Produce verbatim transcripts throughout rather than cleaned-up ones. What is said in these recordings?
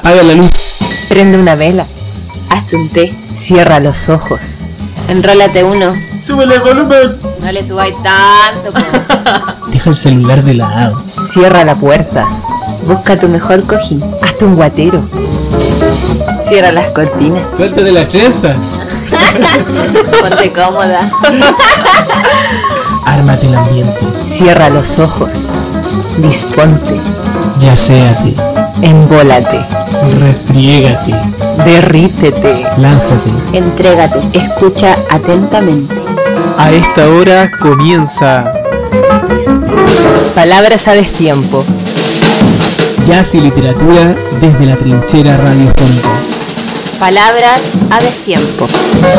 Apaga la luz. Prende una vela. Hazte un té. Cierra los ojos. Enrólate uno. ¡Súbele el volumen! No le subáis tanto. Po. Deja el celular de lado. Cierra la puerta. Busca tu mejor cojín. Hazte un guatero. Cierra las cortinas. Suéltate la trenza. Ponte cómoda. Ármate el ambiente. Cierra los ojos. Disponte. Yaséate. Embólate. Refriégate. Derrítete. Lánzate. Entrégate. Escucha atentamente. A esta hora comienza Palabras a destiempo. Jazz y literatura desde la trinchera radiofónica. Palabras a destiempo.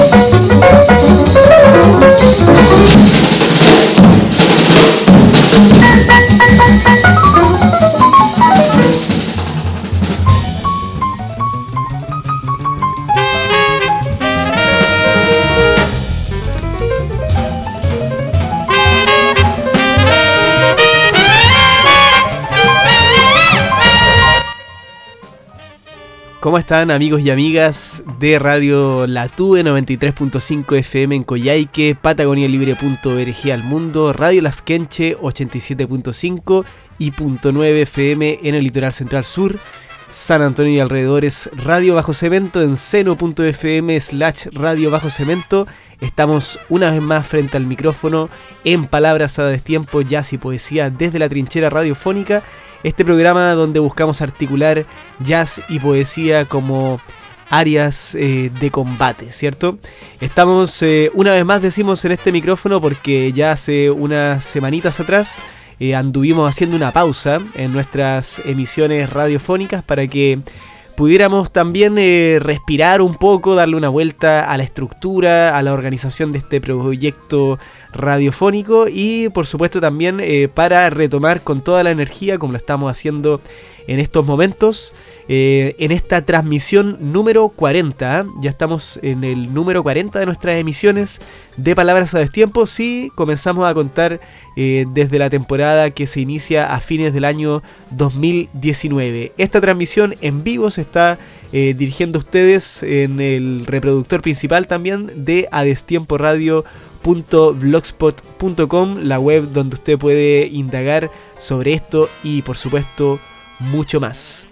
¿Cómo están, amigos y amigas de Radio Latube noventa y tres punto cinco F M en Coyhaique, Patagonia Libre punto org al mundo, Radio Lafkenche ochenta y siete punto cinco y punto nueve F M en el litoral central sur, San Antonio y alrededores, Radio Bajo Cemento en seno punto f m slash Radio Bajo Cemento. Estamos una vez más frente al micrófono en Palabras a Destiempo, Jazz y Poesía desde la trinchera radiofónica. Este programa donde buscamos articular jazz y poesía como áreas eh, de combate, ¿cierto? Estamos, eh, una vez más decimos en este micrófono porque ya hace unas semanitas atrás eh, anduvimos haciendo una pausa en nuestras emisiones radiofónicas para que pudiéramos también eh, respirar un poco, darle una vuelta a la estructura, a la organización de este proyecto radiofónico y por supuesto también eh, para retomar con toda la energía, como lo estamos haciendo en estos momentos, eh, en esta transmisión número cuarenta. ¿eh? Ya estamos en el número cuarenta de nuestras emisiones de Palabras a Destiempo. Sí, comenzamos a contar eh, desde la temporada que se inicia a fines del año dos mil diecinueve. Esta transmisión en vivo se está eh, dirigiendo a ustedes en el reproductor principal también de adestiempo radio punto blogspot punto com, la web donde usted puede indagar sobre esto y por supuesto mucho más.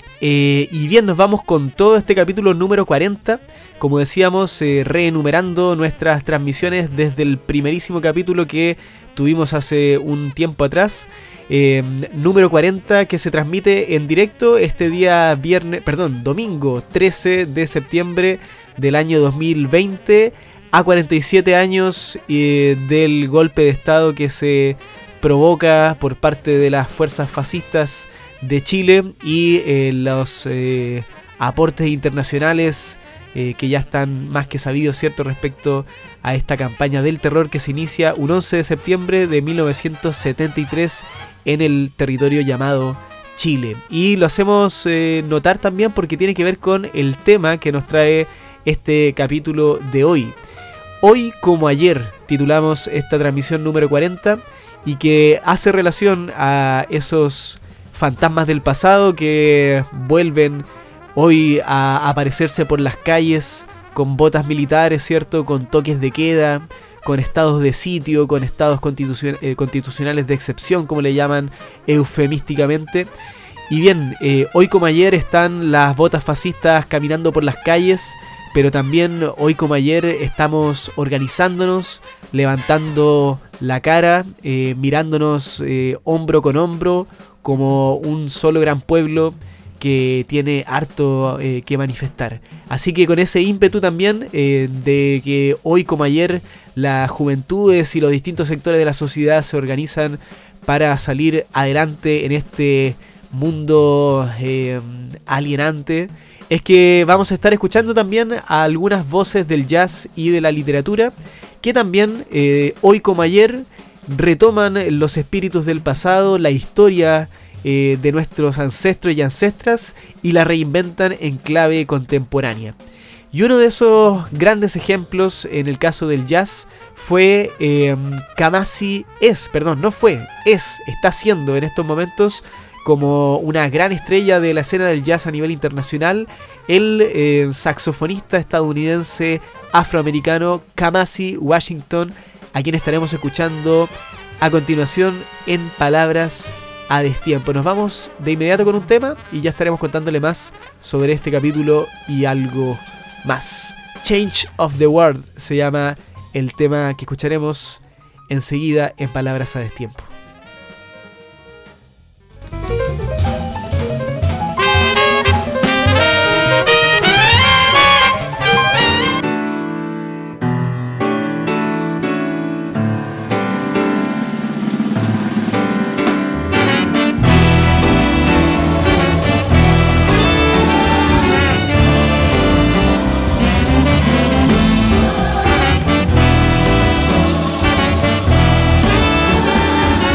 Eh, y bien, nos vamos con todo este capítulo número cuarenta, como decíamos, eh, reenumerando nuestras transmisiones desde el primerísimo capítulo que tuvimos hace un tiempo atrás. Eh, número cuarenta que se transmite en directo este día viernes, perdón, domingo trece de septiembre del año dos mil veinte, a cuarenta y siete años eh, del golpe de estado que se provoca por parte de las fuerzas fascistas de Chile y eh, los eh, aportes internacionales eh, que ya están más que sabidos, ¿cierto?, respecto a esta campaña del terror que se inicia un once de septiembre de mil novecientos setenta y tres en el territorio llamado Chile. Y lo hacemos eh, notar también porque tiene que ver con el tema que nos trae este capítulo de hoy. Hoy como ayer titulamos esta transmisión número cuarenta y que hace relación a esos fantasmas del pasado que vuelven hoy a aparecerse por las calles con botas militares, ¿cierto?, con toques de queda, con estados de sitio, con estados constitucion- eh, constitucionales de excepción, como le llaman eufemísticamente. Y bien, eh, hoy como ayer están las botas fascistas caminando por las calles, pero también hoy como ayer estamos organizándonos, levantando la cara, eh, mirándonos eh, hombro con hombro, como un solo gran pueblo que tiene harto eh, que manifestar. Así que con ese ímpetu también eh, de que hoy como ayer las juventudes y los distintos sectores de la sociedad se organizan para salir adelante en este mundo eh, alienante, es que vamos a estar escuchando también a algunas voces del jazz y de la literatura que también eh, hoy como ayer retoman los espíritus del pasado, la historia eh, de nuestros ancestros y ancestras y la reinventan en clave contemporánea. Y uno de esos grandes ejemplos en el caso del jazz fue eh, Kamasi, es, perdón, no fue, es, está siendo en estos momentos como una gran estrella de la escena del jazz a nivel internacional, el eh, saxofonista estadounidense afroamericano Kamasi Washington, a quien estaremos escuchando a continuación en Palabras a Destiempo. Nos vamos de inmediato con un tema y ya estaremos contándole más sobre este capítulo y algo más. Change of the World se llama el tema que escucharemos enseguida en Palabras a Destiempo. Change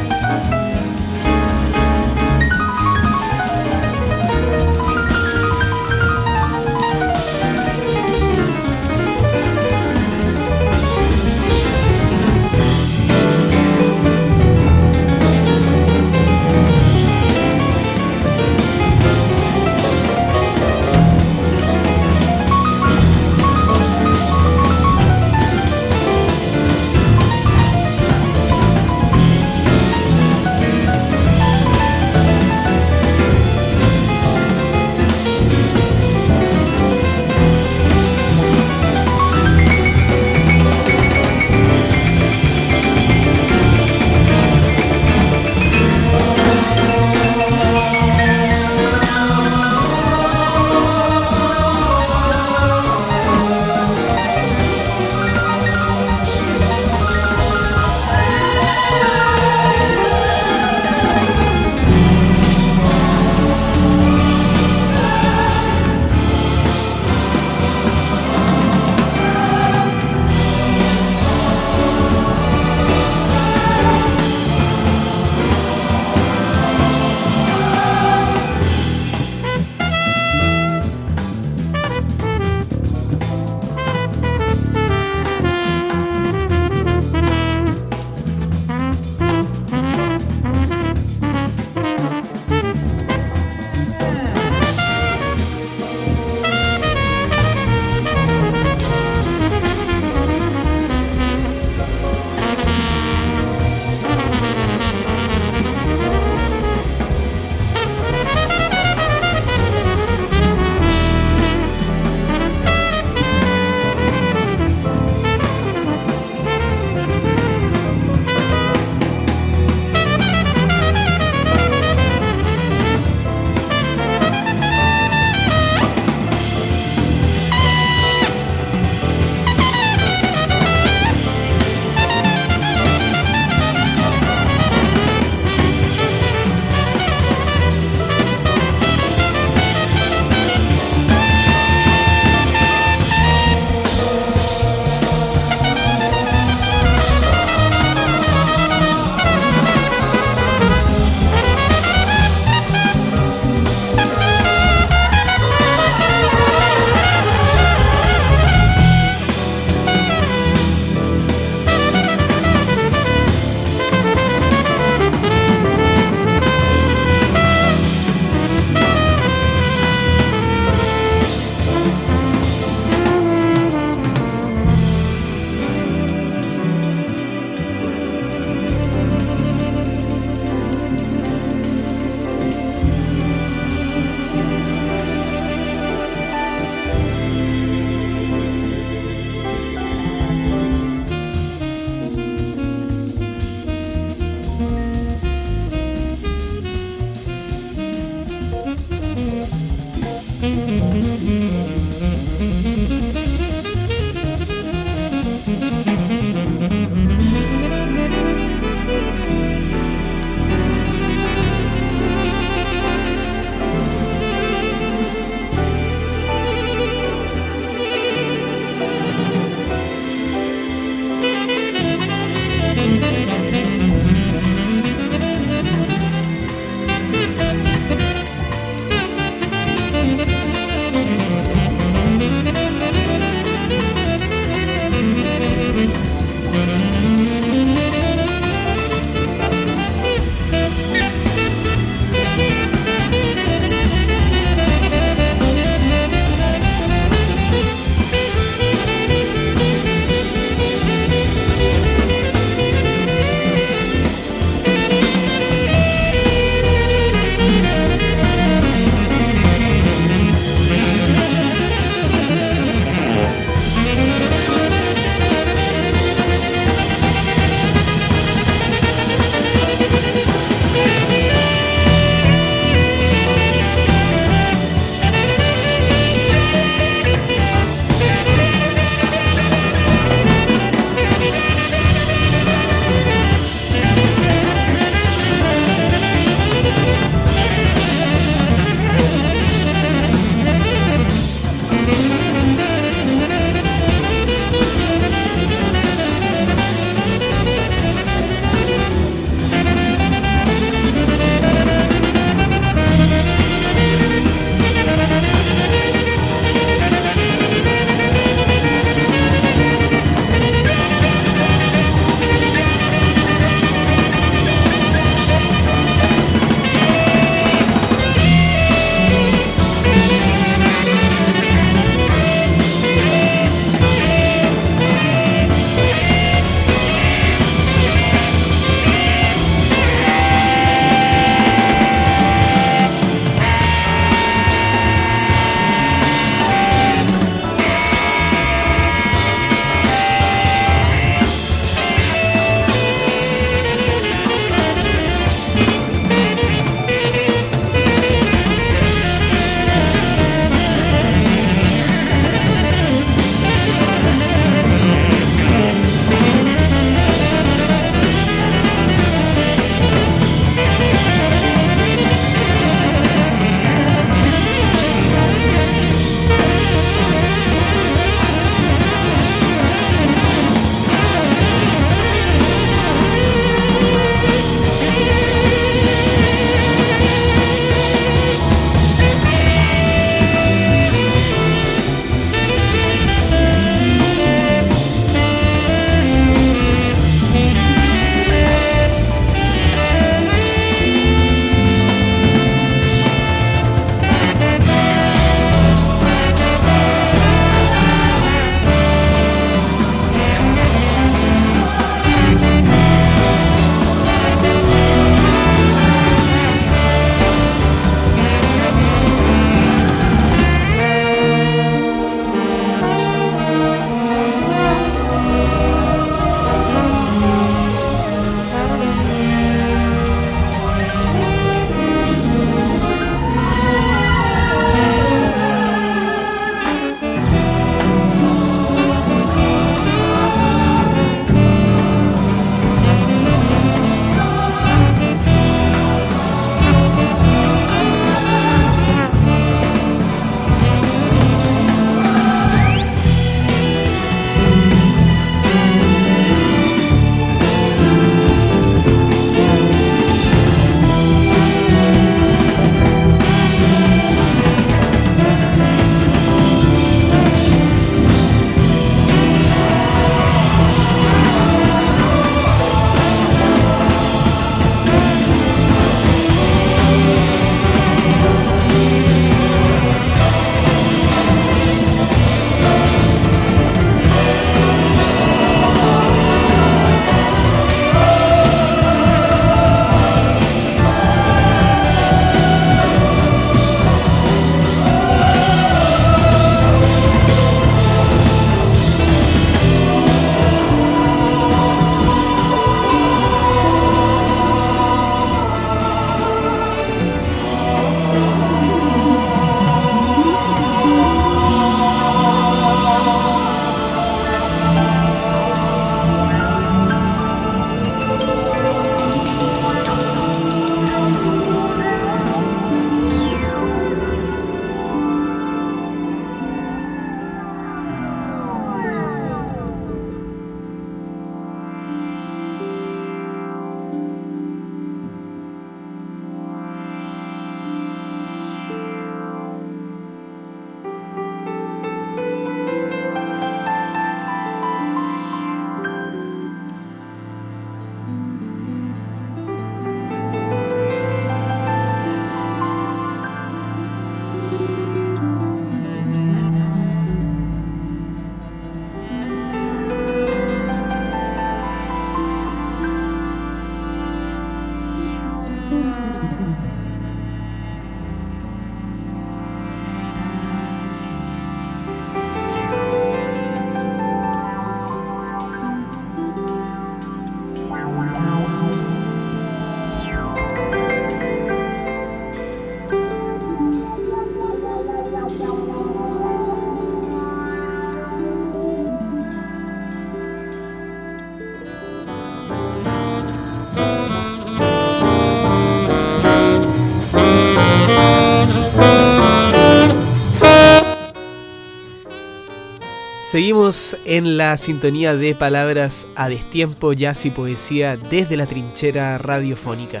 Seguimos en la sintonía de palabras a destiempo, jazz y poesía desde la trinchera radiofónica.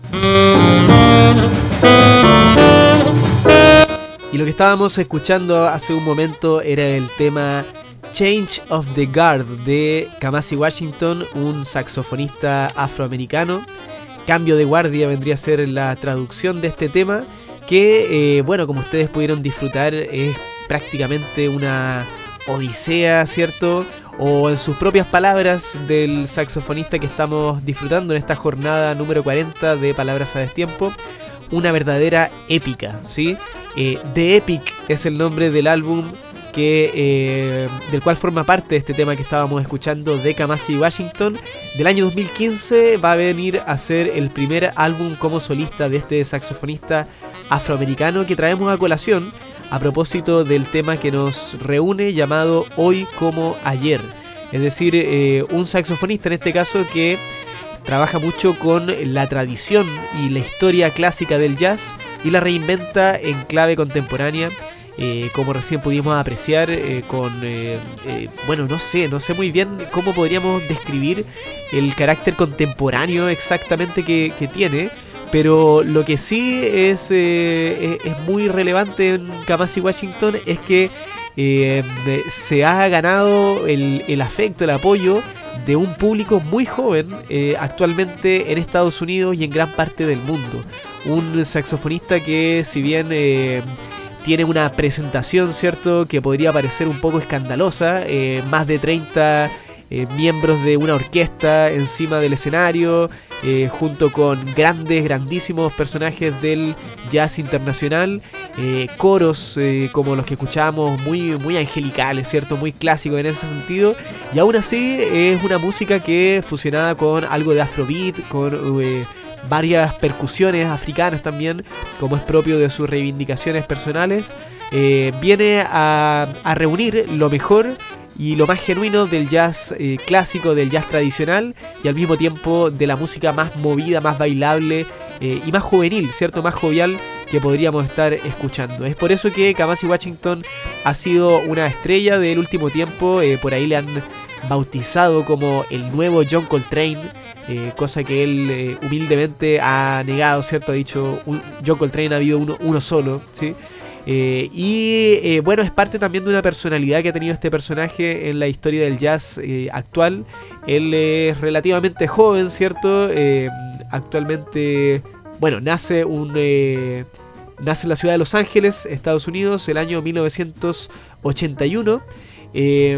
Y lo que estábamos escuchando hace un momento era el tema Change of the Guard de Kamasi Washington, un saxofonista afroamericano. Cambio de guardia vendría a ser la traducción de este tema, que, eh, bueno, como ustedes pudieron disfrutar, es prácticamente una odisea, ¿cierto? O en sus propias palabras del saxofonista que estamos disfrutando en esta jornada número cuarenta de Palabras a Destiempo, una verdadera épica, ¿sí? Eh, The Epic es el nombre del álbum que, eh, del cual forma parte este tema que estábamos escuchando de Kamasi Washington. Del año dos mil quince va a venir a ser el primer álbum como solista de este saxofonista afroamericano que traemos a colación a propósito del tema que nos reúne, llamado Hoy como Ayer. Es decir, eh, un saxofonista en este caso que trabaja mucho con la tradición y la historia clásica del jazz y la reinventa en clave contemporánea, eh, como recién pudimos apreciar eh, con, eh, eh, bueno, no sé, no sé muy bien cómo podríamos describir el carácter contemporáneo exactamente que, que tiene, pero lo que sí es, eh, es muy relevante en Kamasi Washington es que eh, se ha ganado el, el afecto, el apoyo de un público muy joven eh, actualmente en Estados Unidos y en gran parte del mundo. Un saxofonista que, si bien eh, tiene una presentación, ¿cierto?, que podría parecer un poco escandalosa, eh, más de treinta eh, miembros de una orquesta encima del escenario, eh, junto con grandes, grandísimos personajes del jazz internacional, eh, coros eh, como los que escuchábamos, muy, muy angelicales, ¿cierto?, muy clásicos en ese sentido, y aún así es una música que, fusionada con algo de afrobeat, con eh, varias percusiones africanas también, como es propio de sus reivindicaciones personales, eh, viene a, a reunir lo mejor y lo más genuino del jazz eh, clásico, del jazz tradicional, y al mismo tiempo de la música más movida, más bailable eh, y más juvenil, ¿cierto?, más jovial que podríamos estar escuchando. Es por eso que Kamasi Washington ha sido una estrella del último tiempo. Eh, por ahí le han bautizado como el nuevo John Coltrane, eh, cosa que él eh, humildemente ha negado, ¿cierto? Ha dicho, un, John Coltrane ha habido uno, uno solo, ¿sí? Eh, y eh, bueno, es parte también de una personalidad que ha tenido este personaje en la historia del jazz eh, actual. Él es relativamente joven, ¿cierto? Eh, actualmente, bueno, nace un eh, nace en la ciudad de Los Ángeles, Estados Unidos, el año mil novecientos ochenta y uno. Eh,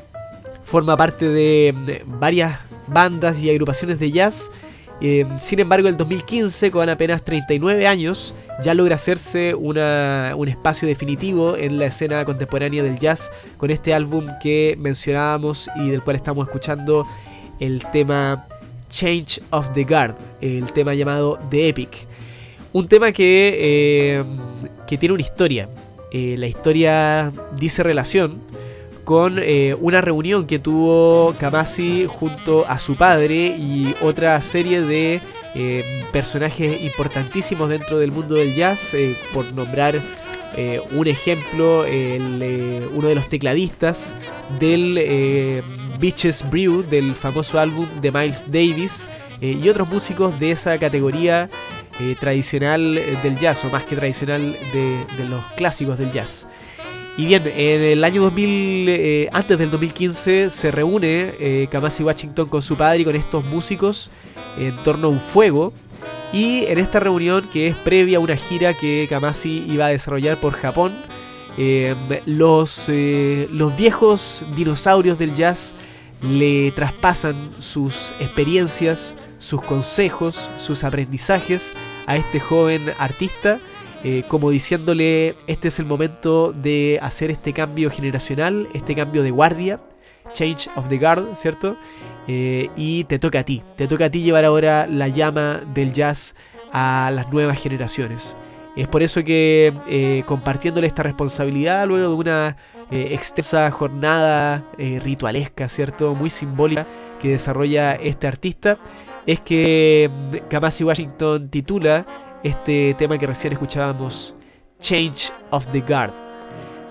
forma parte de, de varias bandas y agrupaciones de jazz. Eh, sin embargo, en el dos mil quince, con apenas treinta y nueve años, ya logra hacerse una, un espacio definitivo en la escena contemporánea del jazz con este álbum que mencionábamos y del cual estamos escuchando el tema Change of the Guard, el tema llamado The Epic. Un tema que, eh, que tiene una historia. Eh, la historia dice relación con eh, una reunión que tuvo Kamasi junto a su padre y otra serie de eh, personajes importantísimos dentro del mundo del jazz, eh, por nombrar eh, un ejemplo, el, eh, uno de los tecladistas del eh, Beaches Brew, del famoso álbum de Miles Davis, eh, y otros músicos de esa categoría eh, tradicional del jazz, o más que tradicional de, de los clásicos del jazz. Y bien, en el año dos mil, eh, antes del dos mil quince, se reúne eh, Kamasi Washington con su padre y con estos músicos en torno a un fuego. Y en esta reunión, que es previa a una gira que Kamasi iba a desarrollar por Japón, eh, los, eh, los viejos dinosaurios del jazz le traspasan sus experiencias, sus consejos, sus aprendizajes a este joven artista. Eh, como diciéndole, este es el momento de hacer este cambio generacional, este cambio de guardia, Change of the Guard, ¿cierto? Eh, y te toca a ti, te toca a ti llevar ahora la llama del jazz a las nuevas generaciones. Es por eso que eh, compartiéndole esta responsabilidad luego de una eh, extensa jornada eh, ritualesca, ¿cierto?, muy simbólica que desarrolla este artista, es que Kamasi Washington titula este tema que recién escuchábamos, Change of the Guard.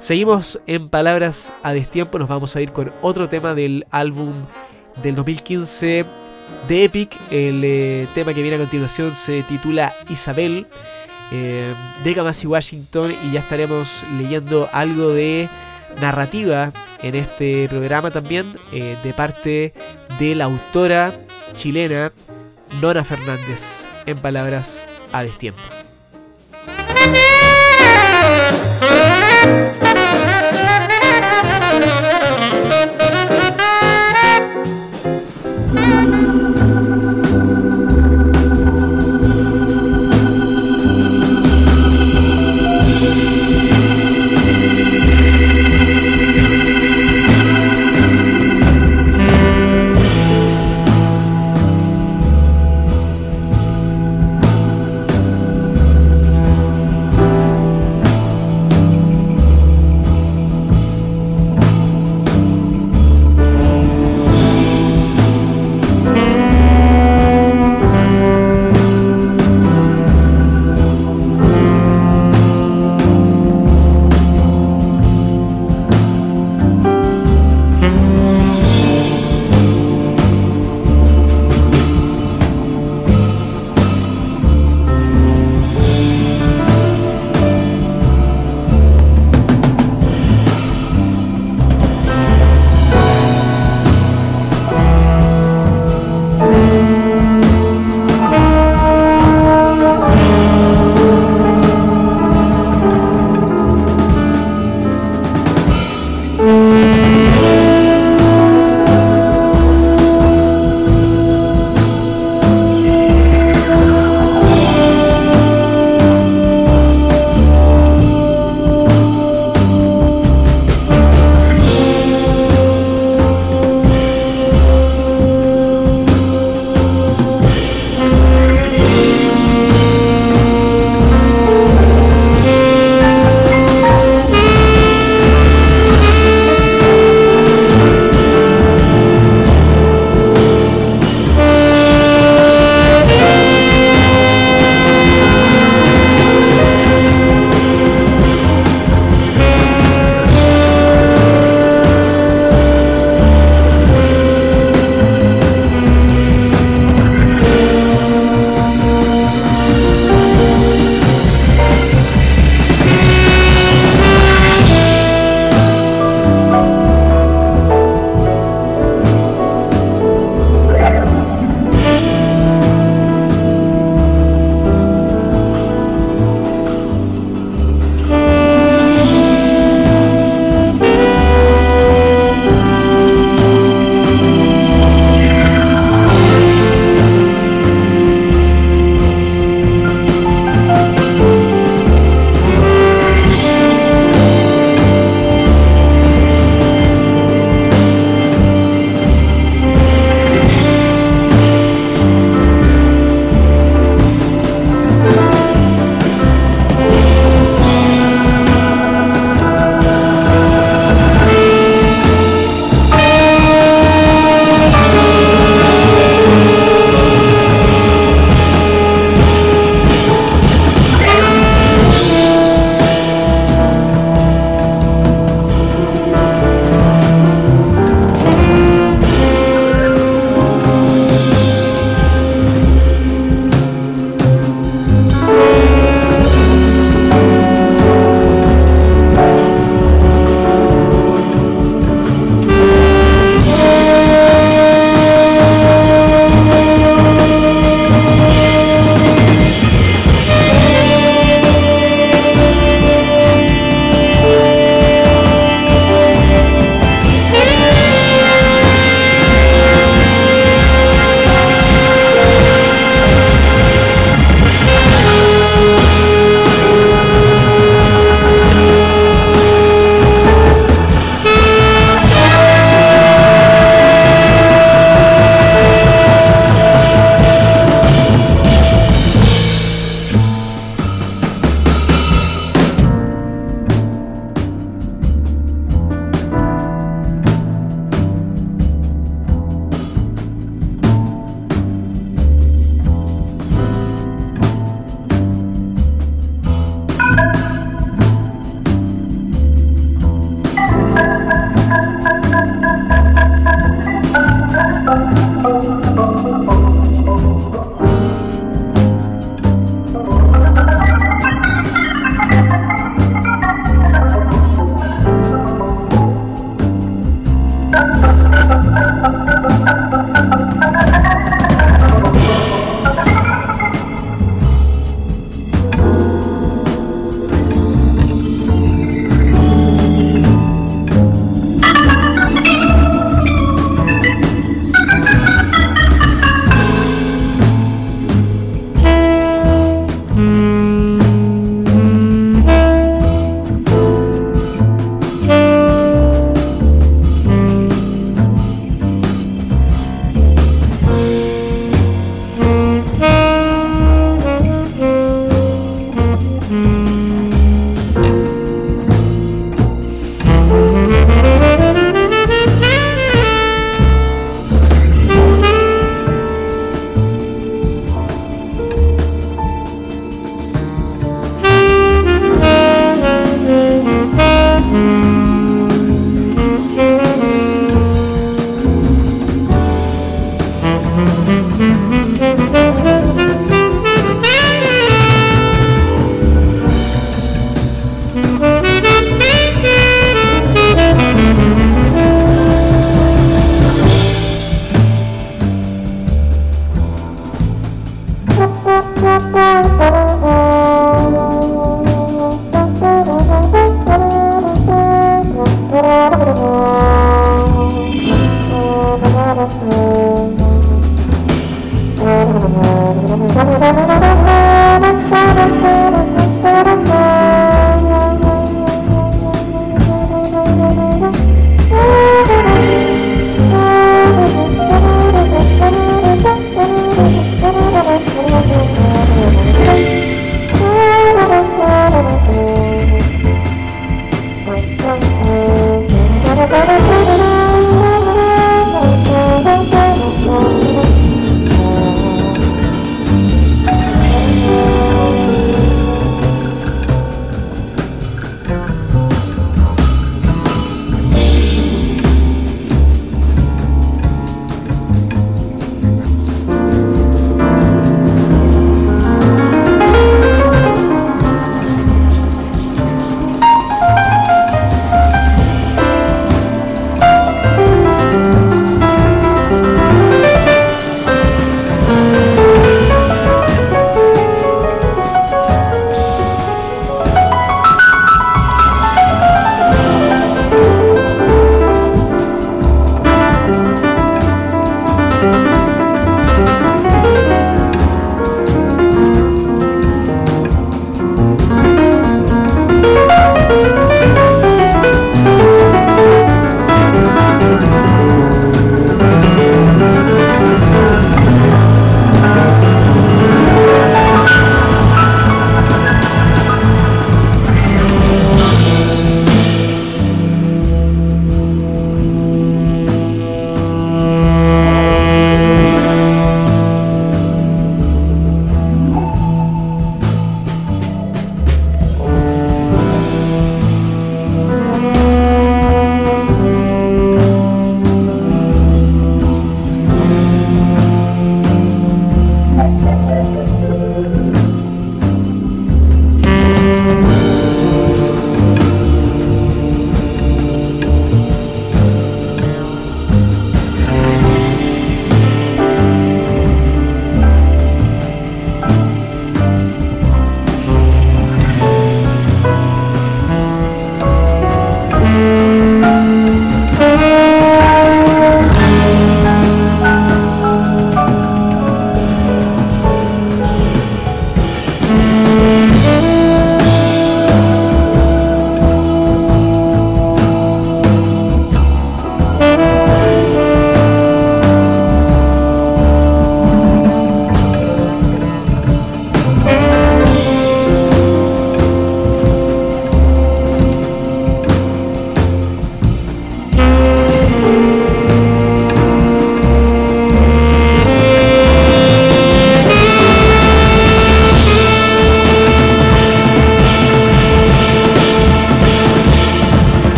Seguimos en Palabras a Destiempo, nos vamos a ir con otro tema del álbum del dos mil quince de Epic. El eh, tema que viene a continuación se titula Isabel, eh, de Kamasi Washington, y ya estaremos leyendo algo de narrativa en este programa también, eh, de parte de la autora chilena Nona Fernández, en Palabras a Destiempo.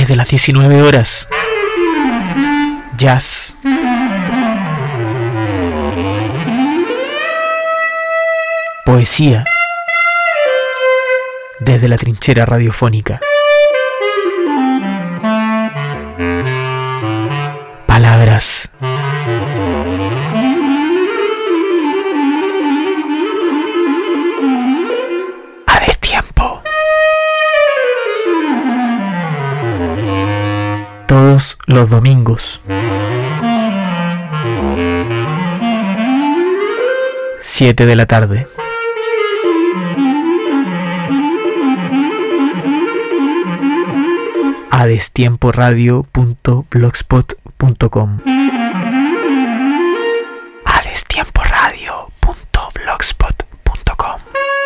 Desde las diecinueve horas, jazz. Poesía. Desde la trinchera radiofónica. Palabras. A destiempo. Todos los domingos. Siete de la tarde. a destiempo radio punto blogspot punto com. a destiempo radio punto blogspot punto com.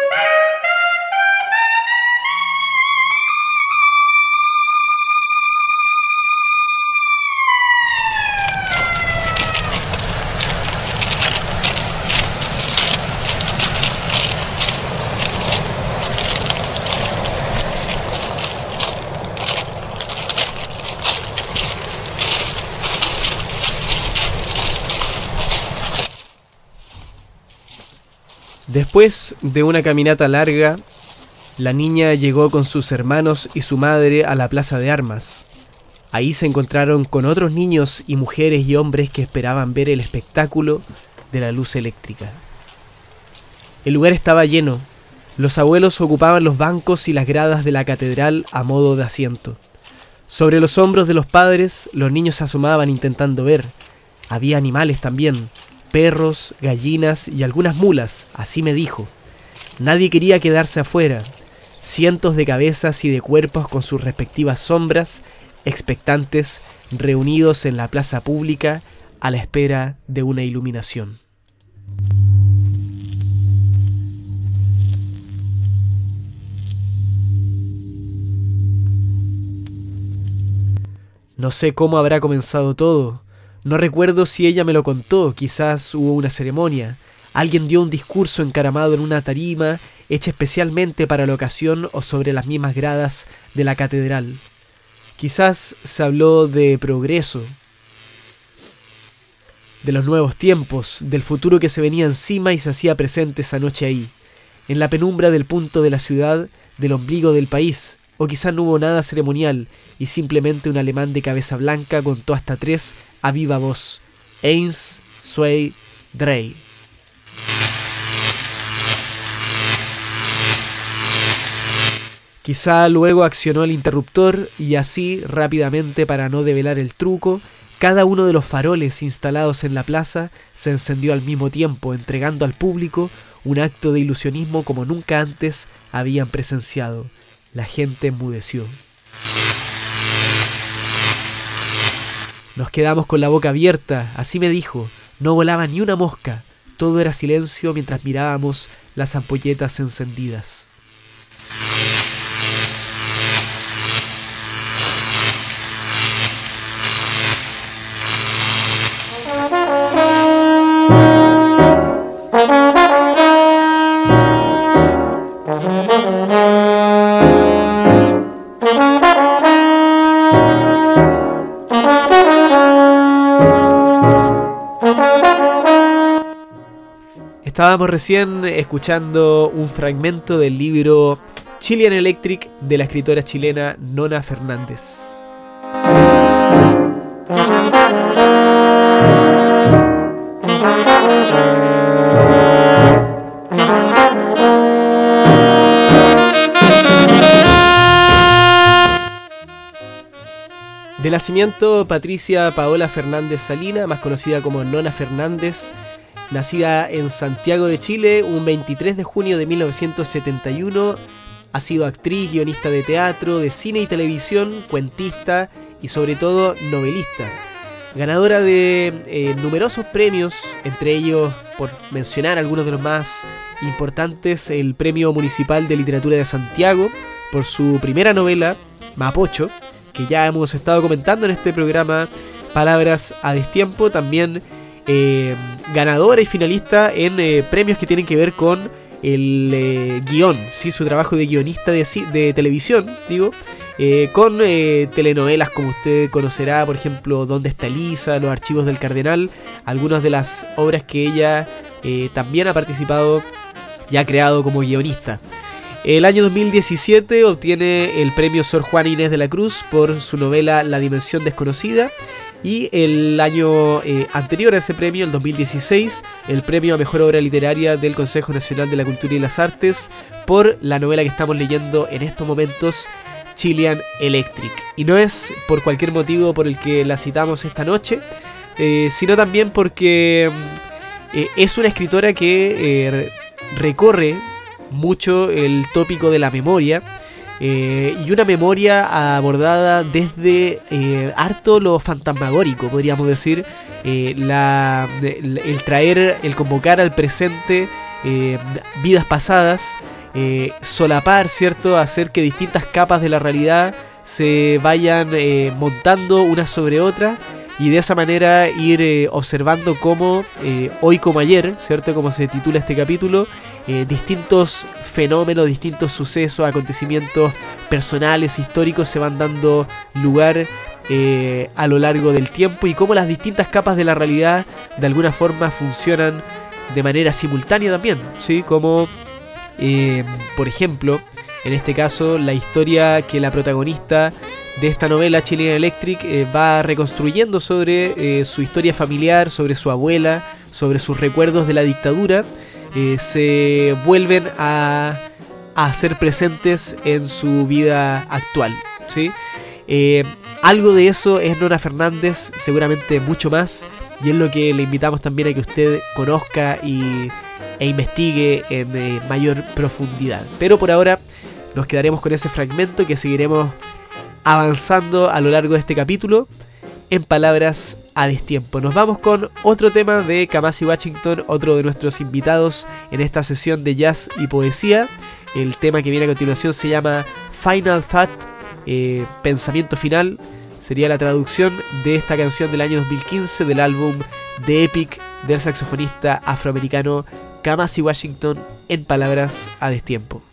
Después de una caminata larga, la niña llegó con sus hermanos y su madre a la plaza de armas. Ahí se encontraron con otros niños y mujeres y hombres que esperaban ver el espectáculo de la luz eléctrica. El lugar estaba lleno. Los abuelos ocupaban los bancos y las gradas de la catedral a modo de asiento. Sobre los hombros de los padres, los niños se asomaban intentando ver. Había animales también. Perros, gallinas y algunas mulas, así me dijo. Nadie quería quedarse afuera. Cientos de cabezas y de cuerpos con sus respectivas sombras, expectantes, reunidos en la plaza pública a la espera de una iluminación. No sé cómo habrá comenzado todo. No recuerdo si ella me lo contó, quizás hubo una ceremonia. Alguien dio un discurso encaramado en una tarima, hecha especialmente para la ocasión o sobre las mismas gradas de la catedral. Quizás se habló de progreso, de los nuevos tiempos, del futuro que se venía encima y se hacía presente esa noche ahí, en la penumbra del punto de la ciudad, del ombligo del país. O quizás no hubo nada ceremonial y simplemente un alemán de cabeza blanca contó hasta tres a viva voz: Eins, zwei, drei. Quizá luego accionó el interruptor y así, rápidamente para no develar el truco, cada uno de los faroles instalados en la plaza se encendió al mismo tiempo, entregando al público un acto de ilusionismo como nunca antes habían presenciado. La gente enmudeció. Nos quedamos con la boca abierta, así me dijo. No volaba ni una mosca. Todo era silencio mientras mirábamos las ampolletas encendidas. Estábamos recién escuchando un fragmento del libro Chilean Electric de la escritora chilena Nona Fernández. De nacimiento Patricia Paola Fernández Salina, más conocida como Nona Fernández, nacida en Santiago de Chile un veintitrés de junio de mil novecientos setenta y uno, ha sido actriz, guionista de teatro, de cine y televisión, cuentista y sobre todo novelista. Ganadora de eh, numerosos premios, entre ellos, por mencionar algunos de los más importantes, el Premio Municipal de Literatura de Santiago por su primera novela, Mapocho, que ya hemos estado comentando en este programa Palabras a Destiempo. También eh, ganadora y finalista en eh, premios que tienen que ver con el eh, guión, ¿sí? Su trabajo de guionista de, de televisión, digo, eh, con eh, telenovelas como usted conocerá, por ejemplo, ¿Dónde está Elisa?, Los archivos del Cardenal, algunas de las obras que ella eh, también ha participado y ha creado como guionista. El año dos mil diecisiete obtiene el premio Sor Juana Inés de la Cruz por su novela La Dimensión Desconocida, y el año eh, anterior a ese premio, el dos mil dieciséis, el premio a Mejor Obra Literaria del Consejo Nacional de la Cultura y las Artes por la novela que estamos leyendo en estos momentos, Chilean Electric. Y no es por cualquier motivo por el que la citamos esta noche, eh, sino también porque eh, es una escritora que eh, recorre mucho el tópico de la memoria, eh, y una memoria abordada desde eh, harto lo fantasmagórico, podríamos decir, eh, la, el, el traer, el convocar al presente eh, vidas pasadas, eh, solapar, ¿cierto?, hacer que distintas capas de la realidad se vayan eh, montando una sobre otra, y de esa manera ir eh, observando cómo eh, hoy como ayer, ¿cierto?, como se titula este capítulo, eh, distintos fenómenos, distintos sucesos, acontecimientos personales, históricos se van dando lugar eh, a lo largo del tiempo, y cómo las distintas capas de la realidad de alguna forma funcionan de manera simultánea también, ¿sí? Como eh, por ejemplo, en este caso, la historia que la protagonista de esta novela, Chilean Electric, eh, va reconstruyendo sobre eh, su historia familiar, sobre su abuela, sobre sus recuerdos de la dictadura, eh, se vuelven a, a ser presentes en su vida actual, ¿sí? Eh, algo de eso es Nona Fernández, seguramente mucho más, y es lo que le invitamos también a que usted conozca y, e investigue en eh, mayor profundidad. Pero por ahora nos quedaremos con ese fragmento que seguiremos avanzando a lo largo de este capítulo en palabras a destiempo. Nos vamos con otro tema de Kamasi Washington, otro de nuestros invitados en esta sesión de jazz y poesía. El tema que viene a continuación se llama Final Thought, eh, pensamiento final, sería la traducción de esta canción del año dos mil quince del álbum The Epic del saxofonista afroamericano Kamasi Washington, en palabras a destiempo.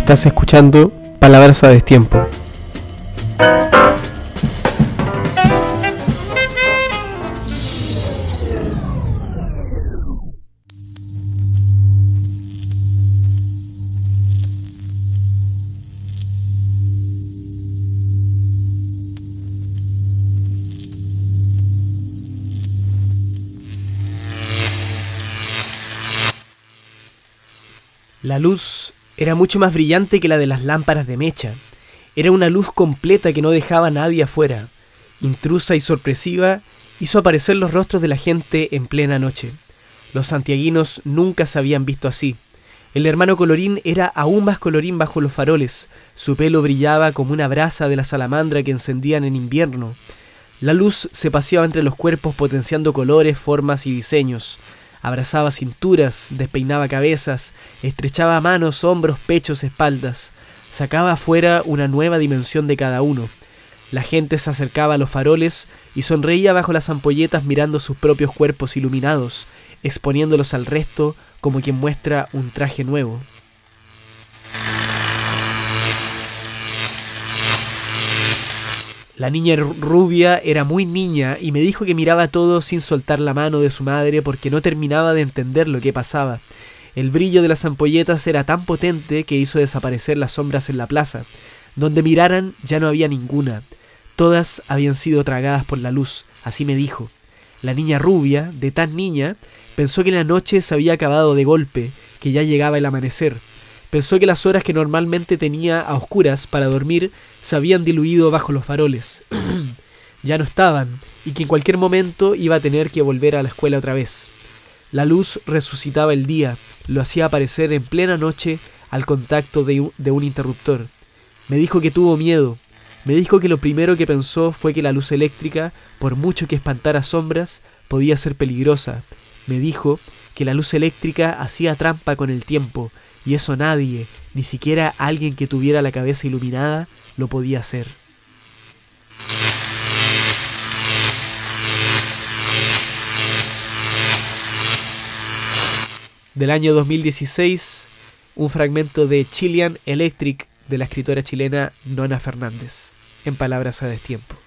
Estás escuchando Palabras a Destiempo. La luz era mucho más brillante que la de las lámparas de mecha. Era una luz completa que no dejaba a nadie afuera. Intrusa y sorpresiva, hizo aparecer los rostros de la gente en plena noche. Los santiaguinos nunca se habían visto así. El hermano Colorín era aún más colorín bajo los faroles. Su pelo brillaba como una brasa de la salamandra que encendían en invierno. La luz se paseaba entre los cuerpos potenciando colores, formas y diseños. Abrazaba cinturas, despeinaba cabezas, estrechaba manos, hombros, pechos, espaldas. Sacaba afuera una nueva dimensión de cada uno. La gente se acercaba a los faroles y sonreía bajo las ampolletas mirando sus propios cuerpos iluminados, exponiéndolos al resto como quien muestra un traje nuevo. La niña rubia era muy niña y me dijo que miraba todo sin soltar la mano de su madre porque no terminaba de entender lo que pasaba. El brillo de las ampolletas era tan potente que hizo desaparecer las sombras en la plaza. Donde miraran ya no había ninguna. Todas habían sido tragadas por la luz, así me dijo. La niña rubia, de tan niña, pensó que la noche se había acabado de golpe, que ya llegaba el amanecer. Pensó que las horas que normalmente tenía a oscuras para dormir se habían diluido bajo los faroles. Ya no estaban, y que en cualquier momento iba a tener que volver a la escuela otra vez. La luz resucitaba el día, lo hacía aparecer en plena noche al contacto de un, de un interruptor. Me dijo que tuvo miedo. Me dijo que lo primero que pensó fue que la luz eléctrica, por mucho que espantara sombras, podía ser peligrosa. Me dijo que la luz eléctrica hacía trampa con el tiempo, y eso nadie, ni siquiera alguien que tuviera la cabeza iluminada, lo podía hacer. Del año dos mil dieciséis, un fragmento de Chilean Electric de la escritora chilena Nona Fernández, en Palabras a Destiempo.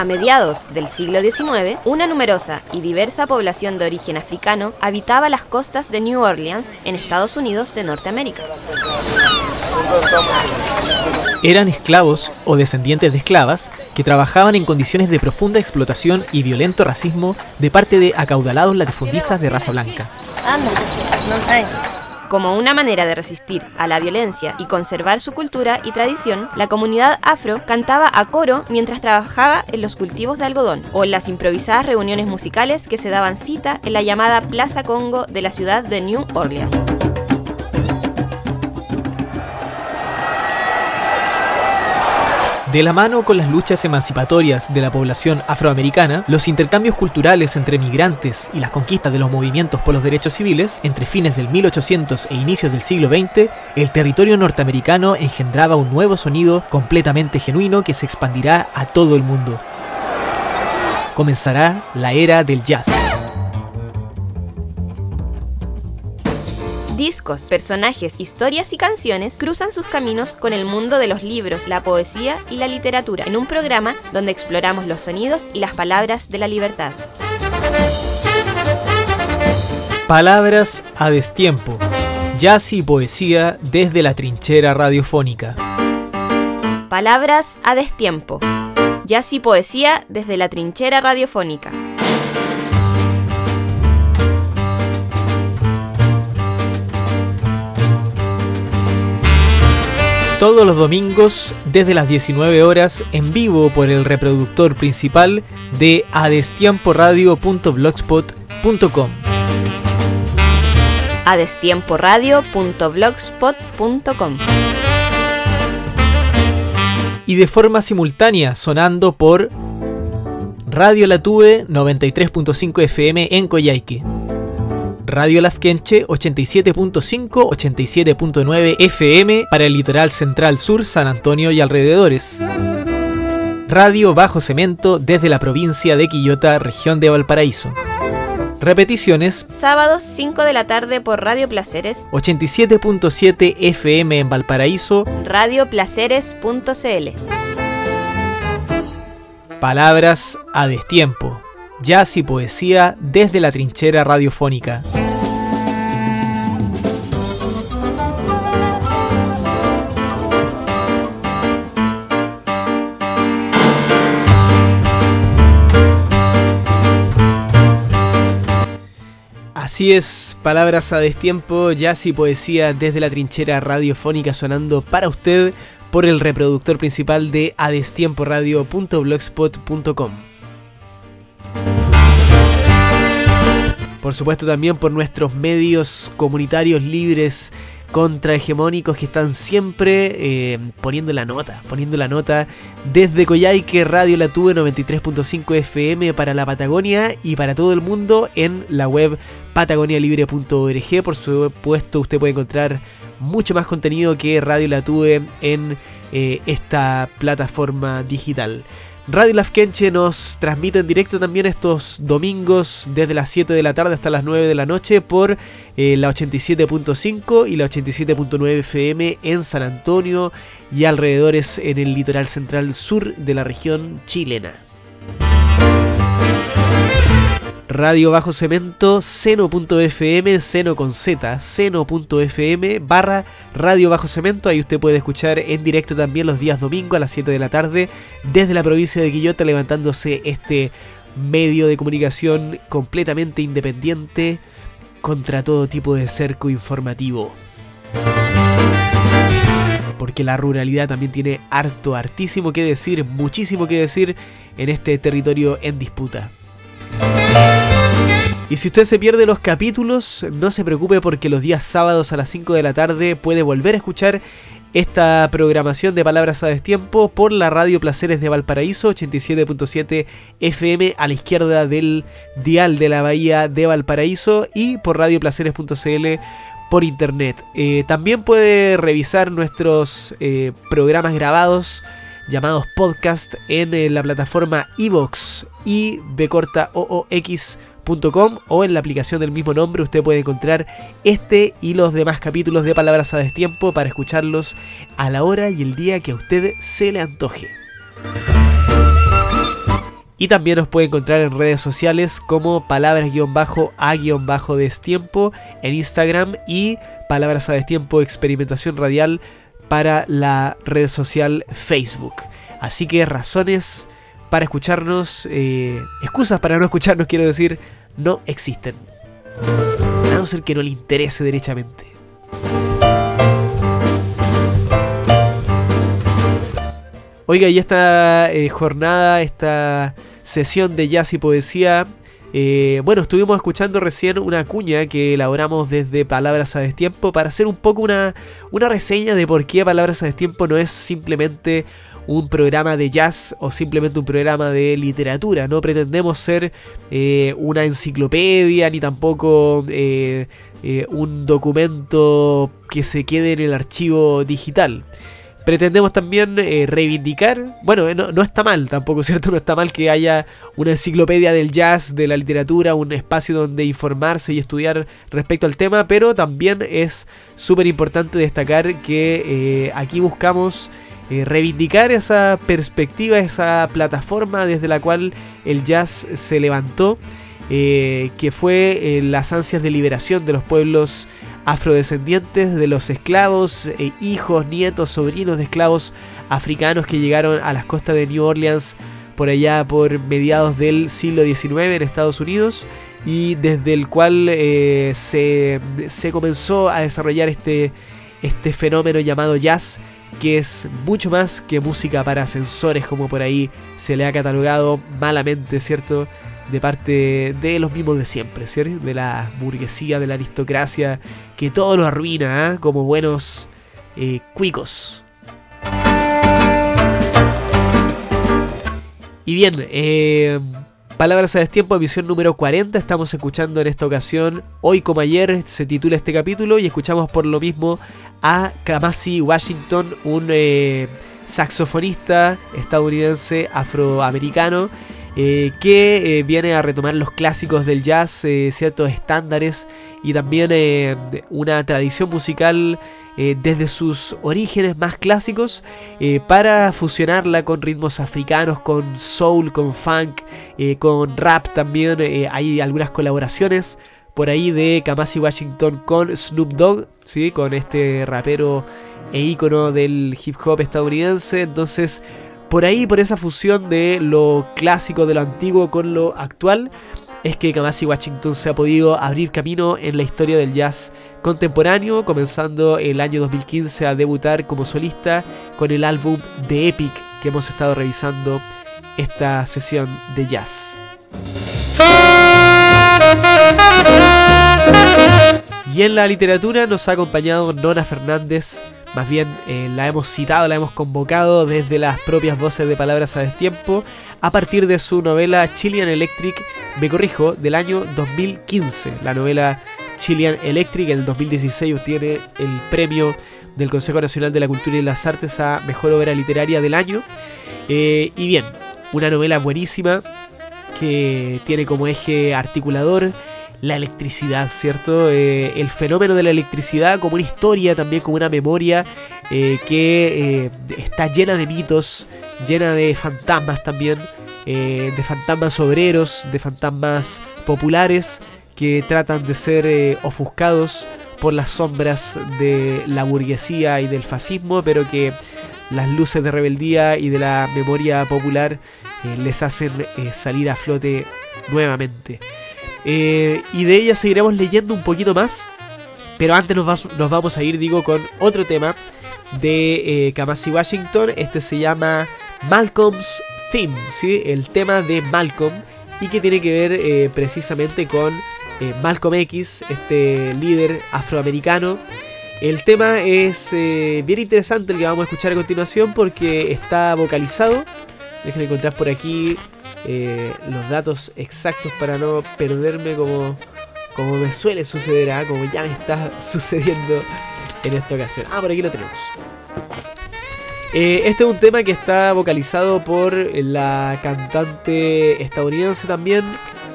A mediados del siglo diecinueve, una numerosa y diversa población de origen africano habitaba las costas de New Orleans, en Estados Unidos de Norteamérica. Eran esclavos o descendientes de esclavas que trabajaban en condiciones de profunda explotación y violento racismo de parte de acaudalados latifundistas de raza blanca. Como una manera de resistir a la violencia y conservar su cultura y tradición, la comunidad afro cantaba a coro mientras trabajaba en los cultivos de algodón o en las improvisadas reuniones musicales que se daban cita en la llamada Plaza Congo de la ciudad de New Orleans. De la mano con las luchas emancipatorias de la población afroamericana, los intercambios culturales entre migrantes y las conquistas de los movimientos por los derechos civiles, entre fines del mil ochocientos e inicios del siglo veinte, el territorio norteamericano engendraba un nuevo sonido completamente genuino que se expandirá a todo el mundo. Comenzará la era del jazz. Discos, personajes, historias y canciones cruzan sus caminos con el mundo de los libros, la poesía y la literatura, en un programa donde exploramos los sonidos y las palabras de la libertad. Palabras a destiempo. Jazz y poesía desde la trinchera radiofónica. Palabras a destiempo. Jazz y poesía desde la trinchera radiofónica. Todos los domingos desde las diecinueve horas en vivo por el reproductor principal de adestiemporadio punto blogspot punto com. adestiemporadio punto blogspot punto com. Y de forma simultánea sonando por Radio Latue noventa y tres punto cinco F M en Coyhaique, Radio Lafkenche ochenta y siete punto cinco, ochenta y siete punto nueve F M para el litoral central sur, San Antonio y alrededores. Radio Bajo Cemento desde la provincia de Quillota, región de Valparaíso. Repeticiones: sábados cinco de la tarde por Radio Placeres, ochenta y siete punto siete F M en Valparaíso, radio placeres punto c l. Palabras a destiempo. Jazz y poesía desde la trinchera radiofónica. Así es, palabras a destiempo, jazz y poesía desde la trinchera radiofónica sonando para usted por el reproductor principal de adestiemporadio punto blogspot punto com. Por supuesto también por nuestros medios comunitarios libres contrahegemónicos que están siempre eh, poniendo la nota, poniendo la nota desde Coyhaique, Radio Latue noventa y tres punto cinco F M para la Patagonia y para todo el mundo en la web patagonia libre punto org. Por supuesto usted puede encontrar mucho más contenido que Radio Latue en eh, esta plataforma digital. Radio Lafkenche nos transmite en directo también estos domingos desde las siete de la tarde hasta las nueve de la noche por eh, la ochenta y siete punto cinco y la ochenta y siete punto nueve F M en San Antonio y alrededores en el litoral central sur de la región chilena. Radio Bajo Cemento, seno punto f m, seno con z, seno punto f m barra Radio Bajo Cemento. Ahí usted puede escuchar en directo también los días domingo a las siete de la tarde desde la provincia de Quillota, levantándose este medio de comunicación completamente independiente contra todo tipo de cerco informativo. Porque la ruralidad también tiene harto, hartísimo que decir, muchísimo que decir en este territorio en disputa. Y si usted se pierde los capítulos, no se preocupe porque los días sábados a las cinco de la tarde puede volver a escuchar esta programación de Palabras a Destiempo por la Radio Placeres de Valparaíso, ochenta y siete punto siete F M a la izquierda del dial de la bahía de Valparaíso y por radio placeres punto c l por internet. Eh, también puede revisar nuestros eh, programas grabados llamados podcast en eh, la plataforma iVoox y b corta o o x punto com o en la aplicación del mismo nombre. Usted puede encontrar este y los demás capítulos de Palabras a Destiempo para escucharlos a la hora y el día que a usted se le antoje. Y también nos puede encontrar en redes sociales como palabras-a-destiempo en Instagram y Palabras a Destiempo Experimentación Radial para la red social Facebook. Así que razones para escucharnos, eh, excusas para no escucharnos, quiero decir, no existen. A no ser que no le interese derechamente. Oiga, y esta eh, jornada, esta sesión de jazz y poesía, eh, bueno, estuvimos escuchando recién una cuña que elaboramos desde Palabras a Destiempo para hacer un poco una, una reseña de por qué Palabras a Destiempo no es simplemente un programa de jazz o simplemente un programa de literatura. No pretendemos ser eh, una enciclopedia ni tampoco eh, eh, un documento que se quede en el archivo digital. Pretendemos también eh, reivindicar, bueno, no, no está mal tampoco, ¿cierto? No está mal que haya una enciclopedia del jazz, de la literatura, un espacio donde informarse y estudiar respecto al tema, pero también es súper importante destacar que eh, aquí buscamos eh, reivindicar esa perspectiva, esa plataforma desde la cual el jazz se levantó, eh, que fue eh, las ansias de liberación de los pueblos afrodescendientes, de los esclavos, eh, hijos, nietos, sobrinos de esclavos africanos que llegaron a las costas de New Orleans por allá por mediados del siglo diecinueve en Estados Unidos, y desde el cual eh, se, se comenzó a desarrollar este, este fenómeno llamado jazz, que es mucho más que música para ascensores, como por ahí se le ha catalogado malamente, ¿cierto?, de parte de los mismos de siempre, ¿cierto?, de la burguesía, de la aristocracia, que todo lo arruina, ¿eh?, como buenos eh, cuicos. Y bien, eh, Palabras a Destiempo, emisión número cuarenta. Estamos escuchando en esta ocasión Hoy como Ayer, se titula este capítulo, y escuchamos por lo mismo a Kamasi Washington, un eh, saxofonista estadounidense afroamericano, Eh, que eh, viene a retomar los clásicos del jazz, eh, ciertos estándares y también eh, una tradición musical eh, desde sus orígenes más clásicos, eh, para fusionarla con ritmos africanos, con soul, con funk, eh, con rap también. Eh, hay algunas colaboraciones por ahí de Kamasi Washington con Snoop Dogg, ¿sí?, con este rapero e ícono del hip hop estadounidense. Entonces, por ahí, por esa fusión de lo clásico, de lo antiguo con lo actual, es que Kamasi Washington se ha podido abrir camino en la historia del jazz contemporáneo, comenzando el año dos mil quince a debutar como solista con el álbum The Epic, que hemos estado revisando esta sesión de jazz. Y en la literatura nos ha acompañado Nona Fernández. Más bien eh, la hemos citado, la hemos convocado desde las propias voces de Palabras a Destiempo, a partir de su novela Chilean Electric, me corrijo, del año dos mil quince. La novela Chilean Electric en el dos mil dieciséis obtiene el premio del Consejo Nacional de la Cultura y las Artes a Mejor Obra Literaria del año. Eh, y bien, una novela buenísima que tiene como eje articulador la electricidad, ¿cierto? Eh, el fenómeno de la electricidad como una historia, también como una memoria eh, que eh, está llena de mitos, llena de fantasmas también, eh, de fantasmas obreros, de fantasmas populares que tratan de ser eh, ofuscados por las sombras de la burguesía y del fascismo, pero que las luces de rebeldía y de la memoria popular eh, les hacen eh, salir a flote nuevamente. Eh, y de ella seguiremos leyendo un poquito más, pero antes nos, va, nos vamos a ir, digo, con otro tema de eh, Kamasi Washington. Este se llama Malcolm's Theme, ¿sí?, el tema de Malcolm, y que tiene que ver eh, precisamente con eh, Malcolm X, este líder afroamericano. El tema es eh, bien interesante, el que vamos a escuchar a continuación, porque está vocalizado. Déjenme encontrar por aquí Eh, los datos exactos para no perderme como, como me suele suceder, ¿eh? Como ya me está sucediendo en esta ocasión. Ah, por aquí lo tenemos. Eh, este es un tema que está vocalizado por la cantante estadounidense también.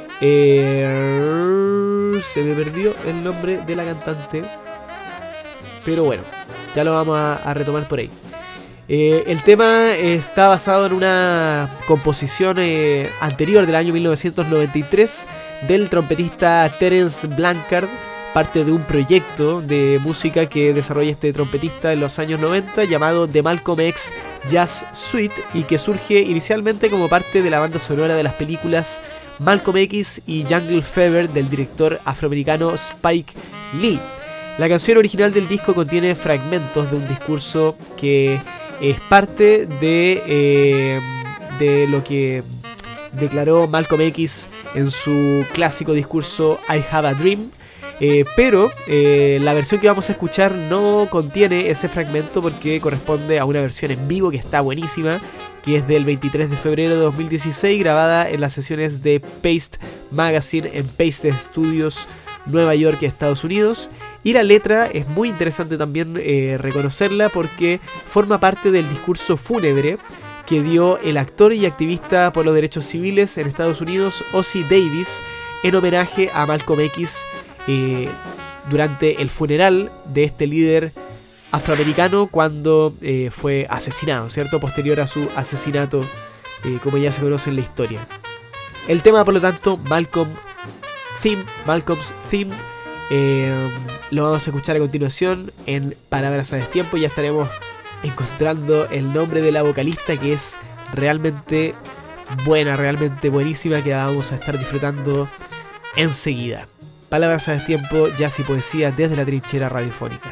Eh, se me perdió el nombre de la cantante, pero bueno, ya lo vamos a, a retomar por ahí. Eh, el tema está basado en una composición eh, anterior del año mil novecientos noventa y tres del trompetista Terence Blanchard, parte de un proyecto de música que desarrolla este trompetista en los años noventa llamado The Malcolm X Jazz Suite, y que surge inicialmente como parte de la banda sonora de las películas Malcolm X y Jungle Fever del director afroamericano Spike Lee. La canción original del disco contiene fragmentos de un discurso que es parte de, eh, de lo que declaró Malcolm X en su clásico discurso I Have a Dream, eh, pero eh, la versión que vamos a escuchar no contiene ese fragmento porque corresponde a una versión en vivo que está buenísima, que es del veintitrés de febrero de dos mil dieciséis, grabada en las sesiones de Paste Magazine en Paste Studios, Nueva York, Estados Unidos. Y la letra es muy interesante también eh, reconocerla porque forma parte del discurso fúnebre que dio el actor y activista por los derechos civiles en Estados Unidos, Ossie Davis, en homenaje a Malcolm X eh, durante el funeral de este líder afroamericano cuando eh, fue asesinado, ¿cierto? Posterior a su asesinato, eh, como ya se conoce en la historia. El tema, por lo tanto, Malcolm Theme, Malcolm's Theme, eh, lo vamos a escuchar a continuación en Palabras a Destiempo. Ya estaremos encontrando el nombre de la vocalista, que es realmente buena, realmente buenísima, que la vamos a estar disfrutando enseguida. Palabras a Destiempo, jazz y poesía desde la trinchera radiofónica.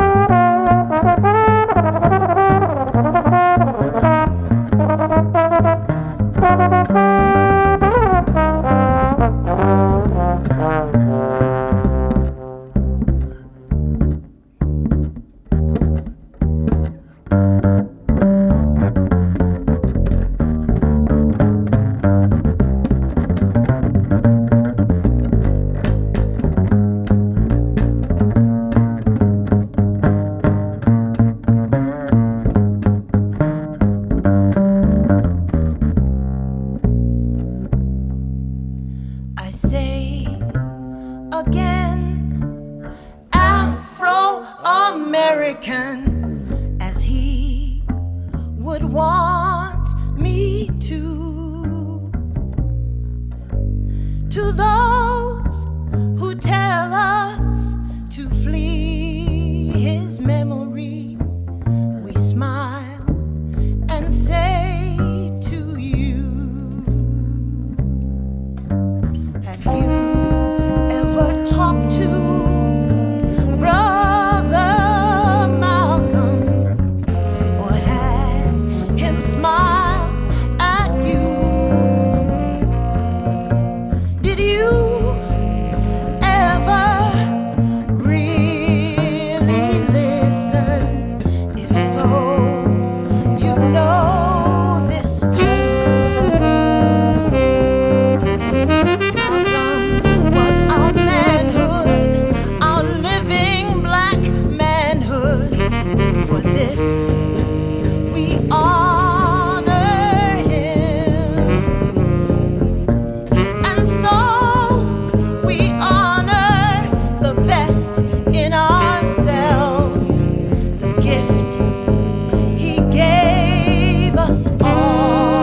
Thank you. American as he would want me to. To those who tell us to flee his memory, we smile and say to you, have you ever talked to Brother Malcolm or had him smile at you? Did you ever really listen? If so, you know this too. Malcolm was our manhood, our living black manhood. For this we honor him, and so we honor the best in ourselves, the gift he gave us all.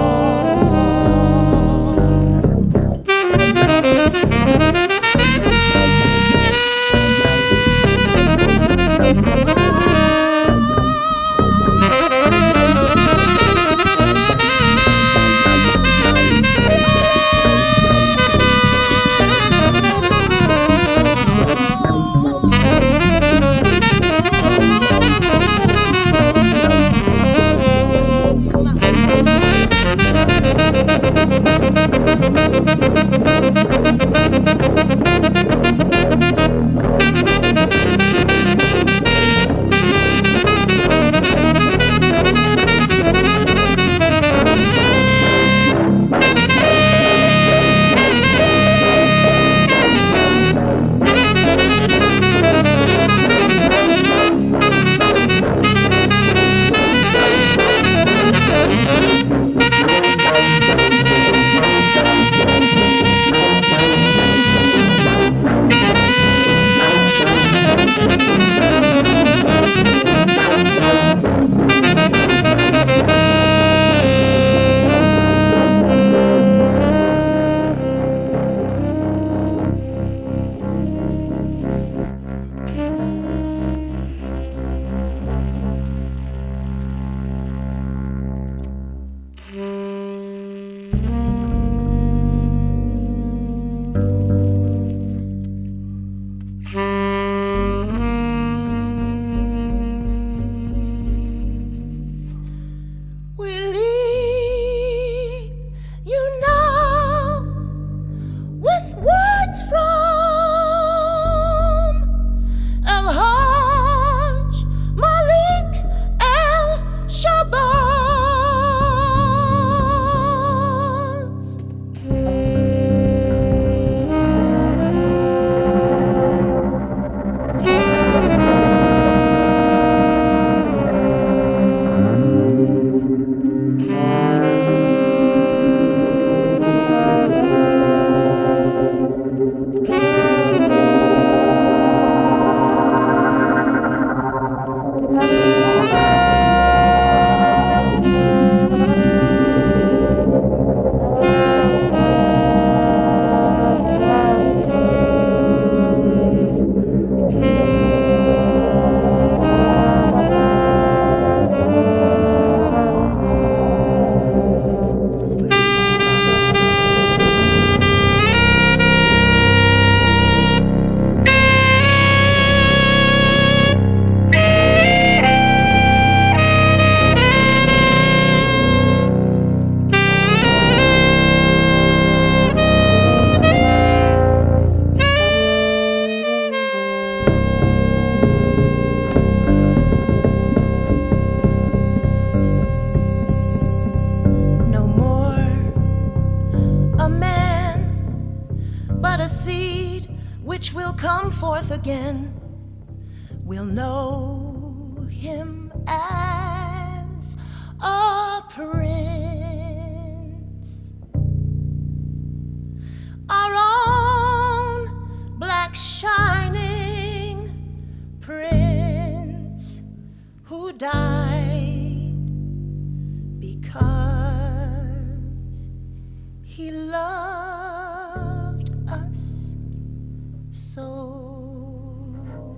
We leave you now with words from El-Hajj Malik El-Shabazz. No more a man, but a seed which will come forth again. We'll know him as a prince, our own black shining prince. soul.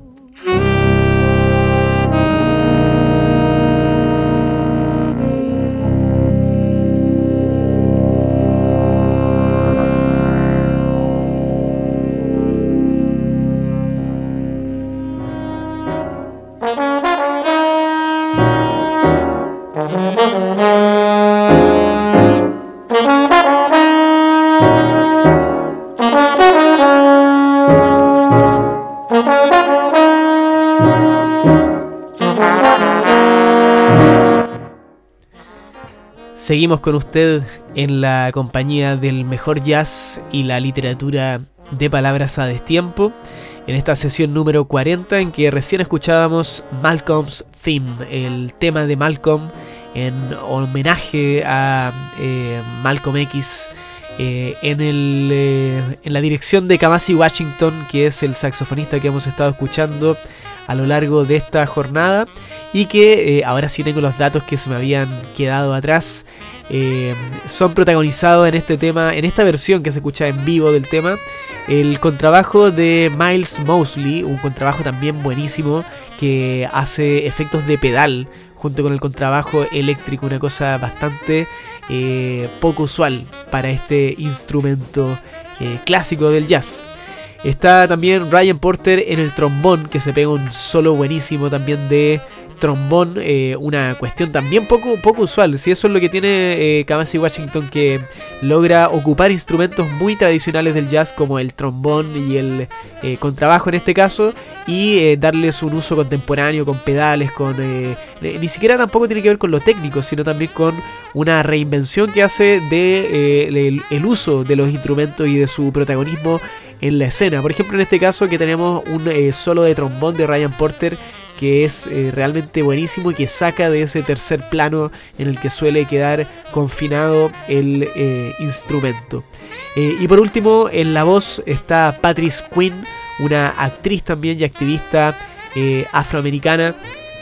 Seguimos con usted en la compañía del mejor jazz y la literatura de palabras a destiempo, en esta sesión número cuarenta en que recién escuchábamos Malcolm's Theme, el tema de Malcolm en homenaje a eh, Malcolm X, eh, en, el, eh, en la dirección de Kamasi Washington, que es el saxofonista que hemos estado escuchando a lo largo de esta jornada, y que eh, ahora sí tengo los datos que se me habían quedado atrás. Eh, son protagonizados en este tema, en esta versión que se escucha en vivo del tema, el contrabajo de Miles Mosley, un contrabajo también buenísimo que hace efectos de pedal junto con el contrabajo eléctrico, una cosa bastante eh, poco usual para este instrumento eh, clásico del jazz. Está también Ryan Porter en el trombón, que se pega un solo buenísimo también de trombón, eh, una cuestión también poco, poco usual. Si eso es lo que tiene eh, Kamasi Washington, que logra ocupar instrumentos muy tradicionales del jazz como el trombón y el eh, contrabajo en este caso, y eh, darles un uso contemporáneo con pedales, con eh, ni siquiera tampoco tiene que ver con lo técnico, sino también con una reinvención que hace de eh, el, el uso de los instrumentos y de su protagonismo en la escena. Por ejemplo, en este caso que tenemos un eh, solo de trombón de Ryan Porter que es eh, realmente buenísimo y que saca de ese tercer plano en el que suele quedar confinado el eh, instrumento. Eh, y por último, en la voz está Patrice Quinn, una actriz también y activista eh, afroamericana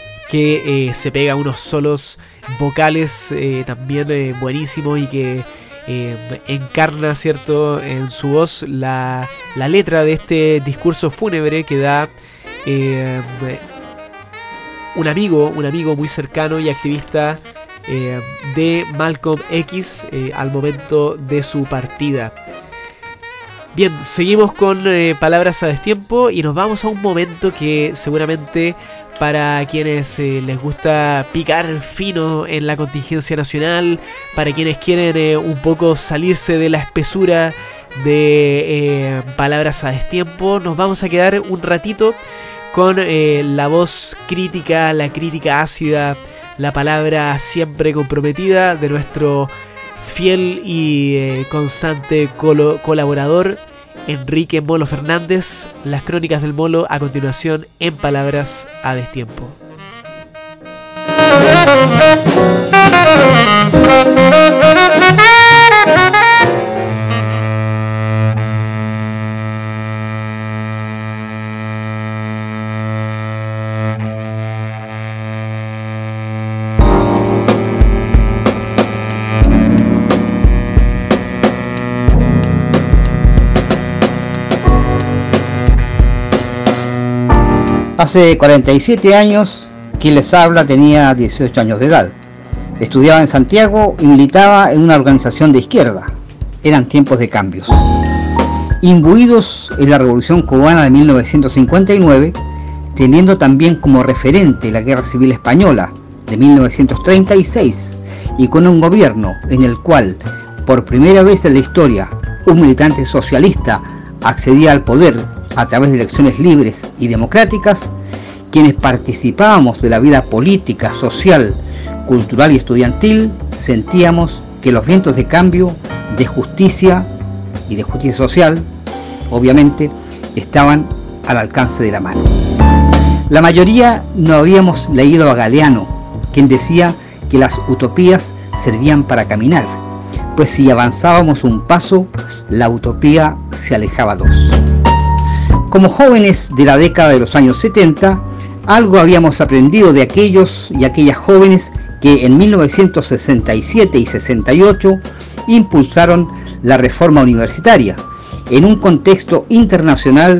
que eh, se pega unos solos vocales eh, también eh, buenísimos y que eh, encarna, ¿cierto?, en su voz la, la letra de este discurso fúnebre que da eh, un amigo, un amigo muy cercano y activista eh, de Malcolm X eh, al momento de su partida. Bien, seguimos con eh, palabras a destiempo y nos vamos a un momento que seguramente para quienes eh, les gusta picar fino en la contingencia nacional, para quienes quieren eh, un poco salirse de la espesura de eh, palabras a destiempo, nos vamos a quedar un ratito con eh, la voz crítica, la crítica ácida, la palabra siempre comprometida de nuestro fiel y eh, constante colo- colaborador Enrique Molo Fernández. Las crónicas del Molo a continuación en palabras a destiempo. Hace cuarenta y siete años, quien les habla tenía dieciocho años de edad. Estudiaba en Santiago y militaba en una organización de izquierda. Eran tiempos de cambios. Imbuidos en la Revolución Cubana de mil novecientos cincuenta y nueve, teniendo también como referente la Guerra Civil Española de mil novecientos treinta y seis, y con un gobierno en el cual, por primera vez en la historia, un militante socialista accedía al poder a través de elecciones libres y democráticas, quienes participábamos de la vida política, social, cultural y estudiantil, sentíamos que los vientos de cambio, de justicia y de justicia social, obviamente, estaban al alcance de la mano. La mayoría no habíamos leído a Galeano, quien decía que las utopías servían para caminar, pues si avanzábamos un paso, la utopía se alejaba dos. Como jóvenes de la década de los años setenta, algo habíamos aprendido de aquellos y aquellas jóvenes que en mil novecientos sesenta y siete y sesenta y ocho impulsaron la reforma universitaria en un contexto internacional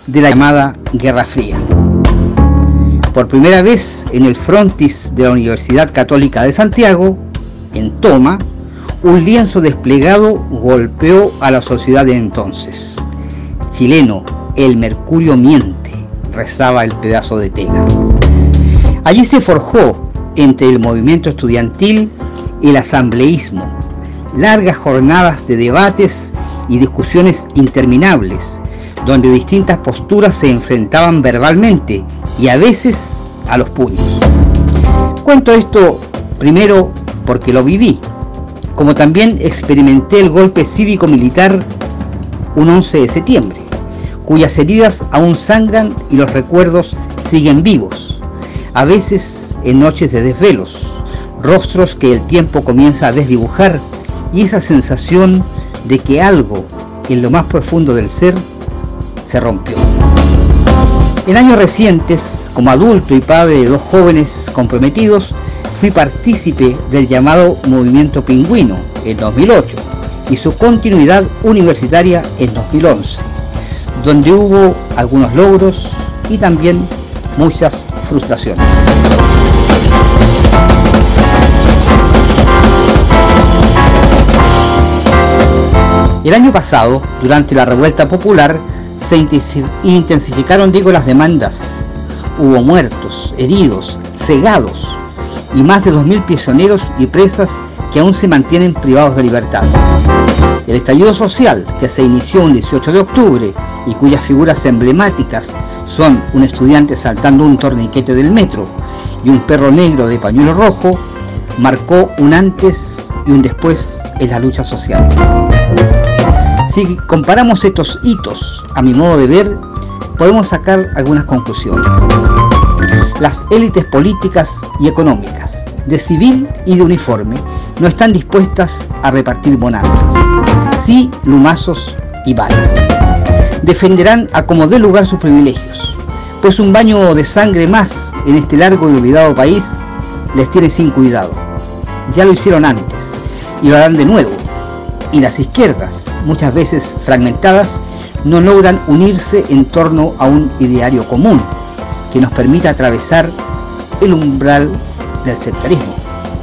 de la llamada Guerra Fría. Por primera vez en el frontis de la Universidad Católica de Santiago, en Toma, un lienzo desplegado golpeó a la sociedad de entonces. Chileno, el mercurio miente, rezaba el pedazo de tela. Allí se forjó, entre el movimiento estudiantil y el asambleísmo, largas jornadas de debates y discusiones interminables, donde distintas posturas se enfrentaban verbalmente y a veces a los puños. Cuento esto primero porque lo viví, como también experimenté el golpe cívico-militar un once de septiembre, cuyas heridas aún sangran y los recuerdos siguen vivos, a veces en noches de desvelos, rostros que el tiempo comienza a desdibujar y esa sensación de que algo en lo más profundo del ser se rompió. En años recientes, como adulto y padre de dos jóvenes comprometidos, fui partícipe del llamado Movimiento Pingüino en dos mil ocho y su continuidad universitaria en dos mil once, donde hubo algunos logros y también muchas frustraciones. El año pasado, durante la revuelta popular, se intensificaron, digo, las demandas. Hubo muertos, heridos, cegados y más de dos mil prisioneros y presas que aún se mantienen privados de libertad. El estallido social, que se inició un dieciocho de octubre y cuyas figuras emblemáticas son un estudiante saltando un torniquete del metro y un perro negro de pañuelo rojo, marcó un antes y un después en las luchas sociales. Si comparamos estos hitos, a mi modo de ver, podemos sacar algunas conclusiones. Las élites políticas y económicas, de civil y de uniforme, no están dispuestas a repartir bonanzas, sí lumazos y balas. Defenderán a como dé lugar sus privilegios, pues un baño de sangre más en este largo y olvidado país les tiene sin cuidado. Ya lo hicieron antes y lo harán de nuevo. Y las izquierdas, muchas veces fragmentadas, no logran unirse en torno a un ideario común que nos permita atravesar el umbral del sectarismo.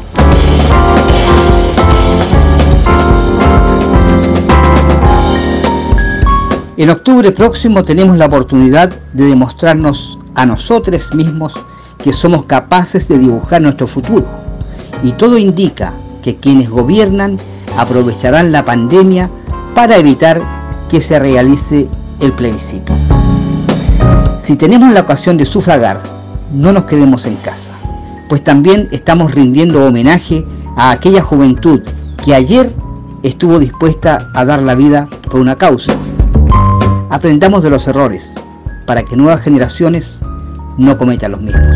En octubre próximo tenemos la oportunidad de demostrarnos a nosotros mismos que somos capaces de dibujar nuestro futuro, y todo indica que quienes gobiernan aprovecharán la pandemia para evitar que se realice el plebiscito. Si tenemos la ocasión de sufragar, no nos quedemos en casa, pues también estamos rindiendo homenaje a aquella juventud que ayer estuvo dispuesta a dar la vida por una causa. Aprendamos de los errores para que nuevas generaciones no cometan los mismos.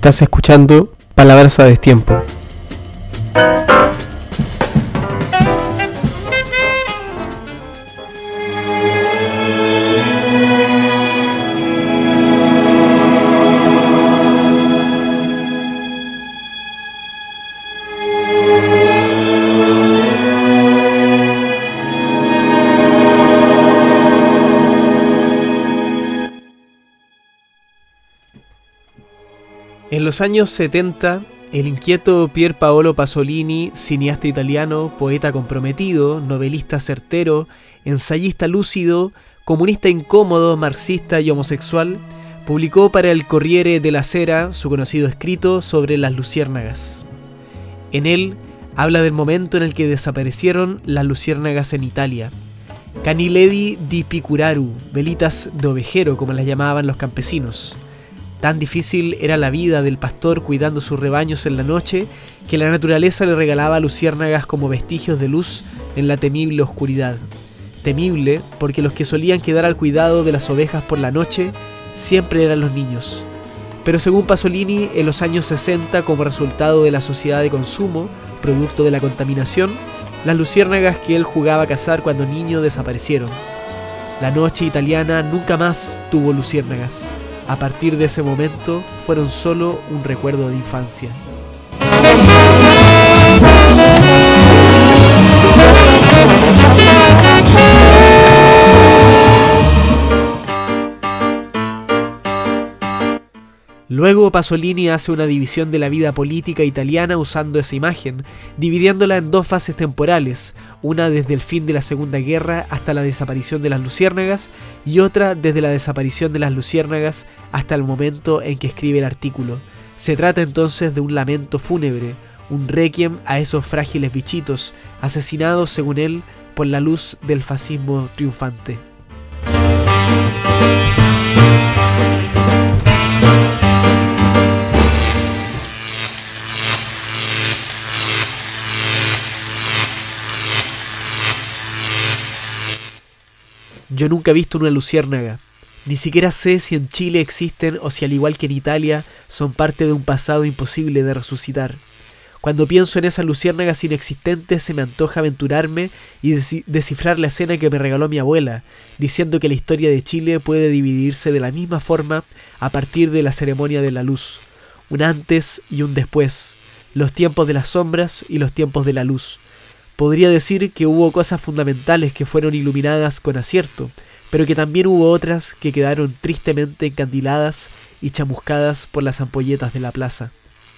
Estás escuchando Palabras a Destiempo. En los años setenta, el inquieto Pier Paolo Pasolini, cineasta italiano, poeta comprometido, novelista certero, ensayista lúcido, comunista incómodo, marxista y homosexual, publicó para el Corriere della Sera su conocido escrito sobre las luciérnagas. En él habla del momento en el que desaparecieron las luciérnagas en Italia. Caniledi di Picuraru, velitas de ovejero como las llamaban los campesinos. Tan difícil era la vida del pastor cuidando sus rebaños en la noche que la naturaleza le regalaba luciérnagas como vestigios de luz en la temible oscuridad. Temible porque los que solían quedar al cuidado de las ovejas por la noche siempre eran los niños. Pero según Pasolini, en los años sesenta, como resultado de la sociedad de consumo, producto de la contaminación, las luciérnagas que él jugaba a cazar cuando niño desaparecieron. La noche italiana nunca más tuvo luciérnagas. A partir de ese momento fueron solo un recuerdo de infancia. Luego Pasolini hace una división de la vida política italiana usando esa imagen, dividiéndola en dos fases temporales, una desde el fin de la Segunda Guerra hasta la desaparición de las luciérnagas y otra desde la desaparición de las luciérnagas hasta el momento en que escribe el artículo. Se trata entonces de un lamento fúnebre, un requiem a esos frágiles bichitos, asesinados según él por la luz del fascismo triunfante. Yo nunca he visto una luciérnaga. Ni siquiera sé si en Chile existen o si al igual que en Italia son parte de un pasado imposible de resucitar. Cuando pienso en esas luciérnagas inexistentes se me antoja aventurarme y descifrar la escena que me regaló mi abuela, diciendo que la historia de Chile puede dividirse de la misma forma a partir de la ceremonia de la luz. Un antes y un después. Los tiempos de las sombras y los tiempos de la luz. Podría decir que hubo cosas fundamentales que fueron iluminadas con acierto, pero que también hubo otras que quedaron tristemente encandiladas y chamuscadas por las ampolletas de la plaza.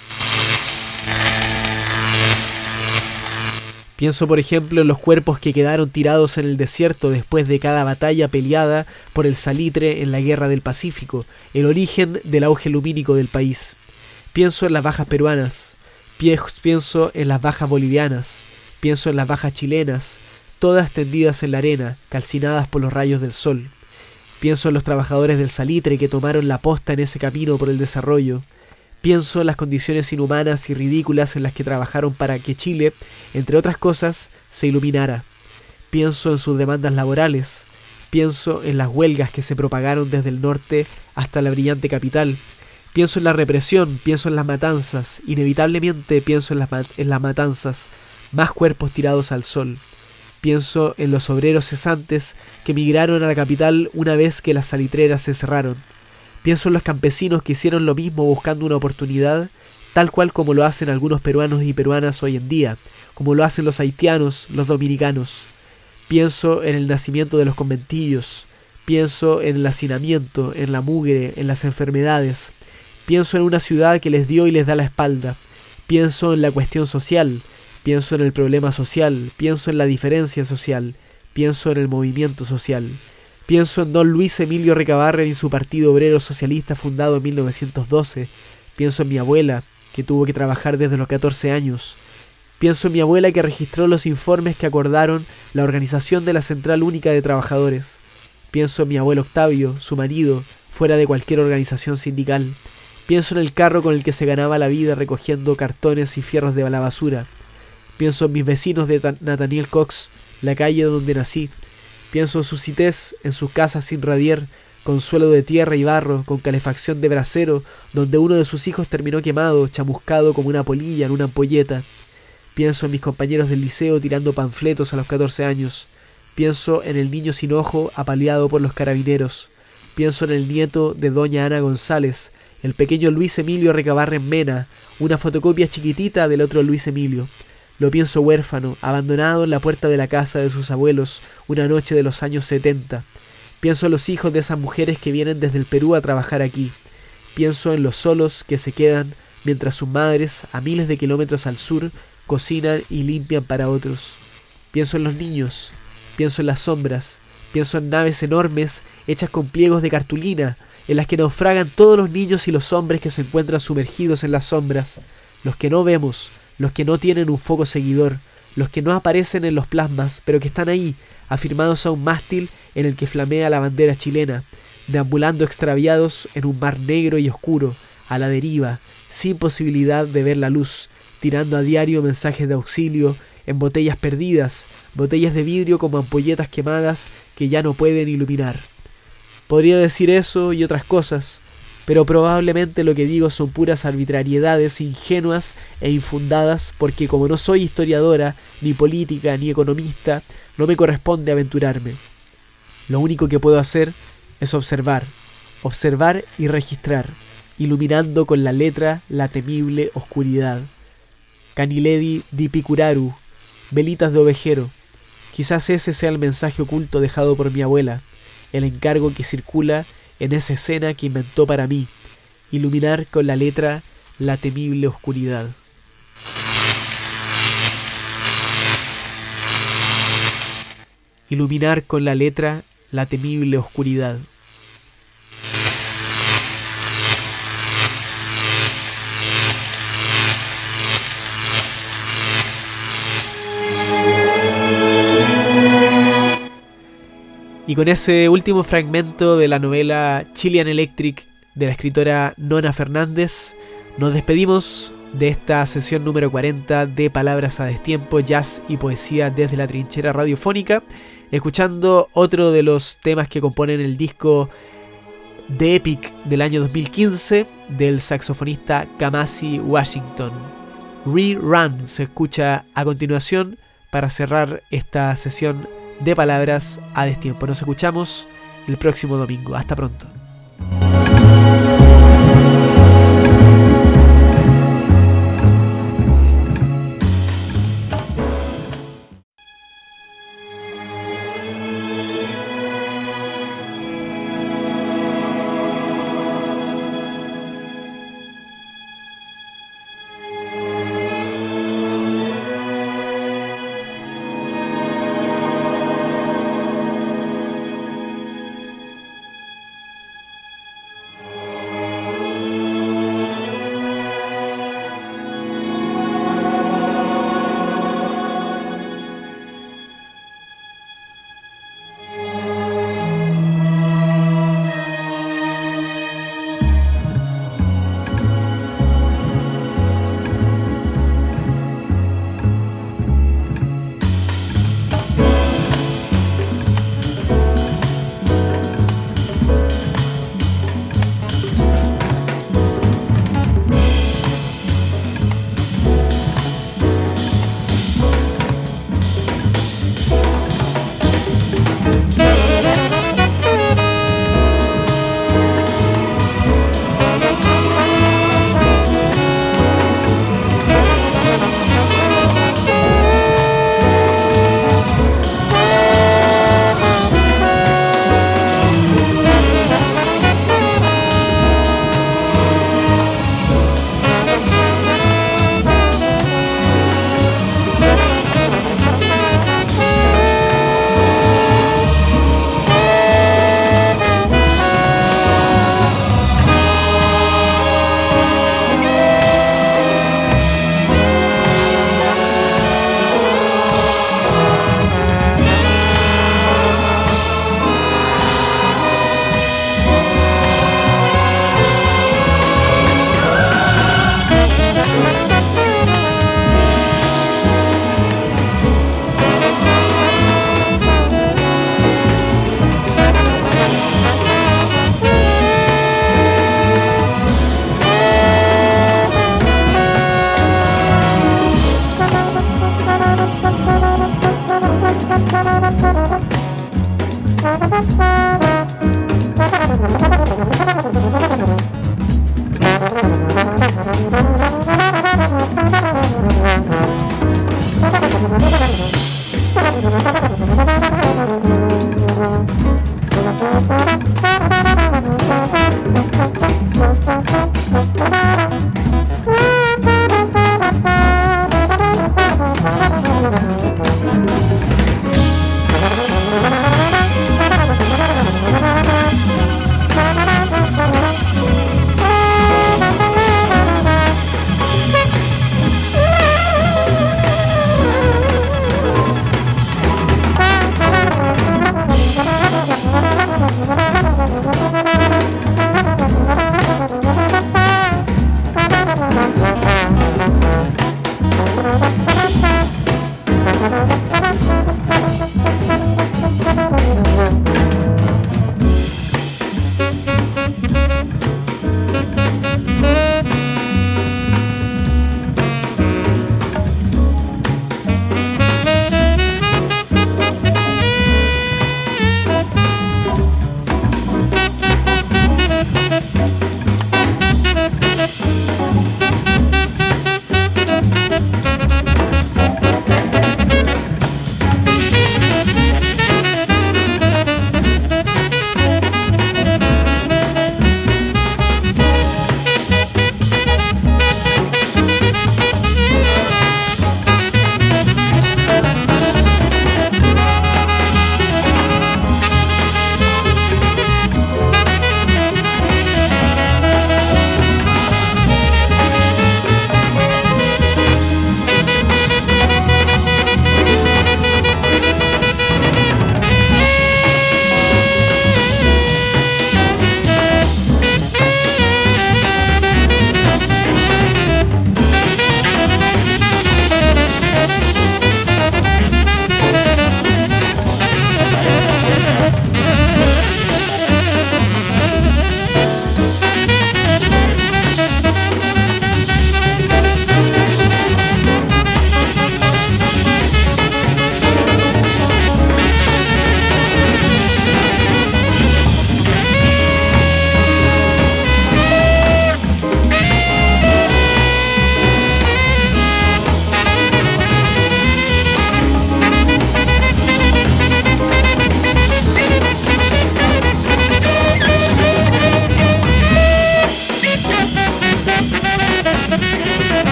Pienso por ejemplo en los cuerpos que quedaron tirados en el desierto después de cada batalla peleada por el salitre en la Guerra del Pacífico, el origen del auge lumínico del país. Pienso en las bajas peruanas, pienso en las bajas bolivianas, pienso en las bajas chilenas, todas tendidas en la arena, calcinadas por los rayos del sol. Pienso en los trabajadores del salitre que tomaron la posta en ese camino por el desarrollo. Pienso en las condiciones inhumanas y ridículas en las que trabajaron para que Chile, entre otras cosas, se iluminara. Pienso en sus demandas laborales. Pienso en las huelgas que se propagaron desde el norte hasta la brillante capital. Pienso en la represión, pienso en las matanzas. Inevitablemente pienso en las, mat- en las matanzas. Más cuerpos tirados al sol. Pienso en los obreros cesantes que migraron a la capital una vez que las salitreras se cerraron. Pienso en los campesinos que hicieron lo mismo buscando una oportunidad, tal cual como lo hacen algunos peruanos y peruanas hoy en día, como lo hacen los haitianos, los dominicanos. Pienso en el nacimiento de los conventillos. Pienso en el hacinamiento, en la mugre, en las enfermedades. Pienso en una ciudad que les dio y les da la espalda. Pienso en la cuestión social. Pienso en el problema social, pienso en la diferencia social, pienso en el movimiento social. Pienso en don Luis Emilio Recabarren y su Partido Obrero Socialista fundado en mil novecientos doce. Pienso en mi abuela, que tuvo que trabajar desde los catorce años. Pienso en mi abuela que registró los informes que acordaron la organización de la Central Única de Trabajadores. Pienso en mi abuelo Octavio, su marido, fuera de cualquier organización sindical. Pienso en el carro con el que se ganaba la vida recogiendo cartones y fierros de la basura. Pienso en mis vecinos de Nathaniel Cox, la calle donde nací. Pienso en sus cités, en sus casas sin radier, con suelo de tierra y barro, con calefacción de brasero, donde uno de sus hijos terminó quemado, chamuscado como una polilla en una ampolleta. Pienso en mis compañeros del liceo tirando panfletos a los catorce años. Pienso en el niño sin ojo apaleado por los carabineros. Pienso en el nieto de doña Ana González, el pequeño Luis Emilio Recabarren Mena, una fotocopia chiquitita del otro Luis Emilio. Lo pienso huérfano, abandonado en la puerta de la casa de sus abuelos, una noche de los años setenta. Pienso en los hijos de esas mujeres que vienen desde el Perú a trabajar aquí. Pienso en los solos que se quedan mientras sus madres, a miles de kilómetros al sur, cocinan y limpian para otros. Pienso en los niños, pienso en las sombras, pienso en naves enormes hechas con pliegos de cartulina, en las que naufragan todos los niños y los hombres que se encuentran sumergidos en las sombras, los que no vemos, los que no tienen un foco seguidor, los que no aparecen en los plasmas, pero que están ahí, afirmados a un mástil en el que flamea la bandera chilena, deambulando extraviados en un mar negro y oscuro, a la deriva, sin posibilidad de ver la luz, tirando a diario mensajes de auxilio en botellas perdidas, botellas de vidrio como ampolletas quemadas que ya no pueden iluminar. Podría decir eso y otras cosas, pero probablemente lo que digo son puras arbitrariedades ingenuas e infundadas porque como no soy historiadora, ni política, ni economista, no me corresponde aventurarme. Lo único que puedo hacer es observar, observar y registrar, iluminando con la letra la temible oscuridad. Caniledi di Picuraru, velitas de ovejero. Quizás ese sea el mensaje oculto dejado por mi abuela, el encargo que circula en esa escena que inventó para mí, iluminar con la letra la temible oscuridad. Iluminar con la letra la temible oscuridad. Y con ese último fragmento de la novela Chilean Electric de la escritora Nona Fernández, nos despedimos de esta sesión número cuarenta de Palabras a Destiempo, Jazz y Poesía desde la Trinchera Radiofónica, escuchando otro de los temas que componen el disco The Epic del año dos mil quince del saxofonista Kamasi Washington. Rerun se escucha a continuación para cerrar esta sesión de Palabras a Destiempo. Nos escuchamos el próximo domingo. Hasta pronto.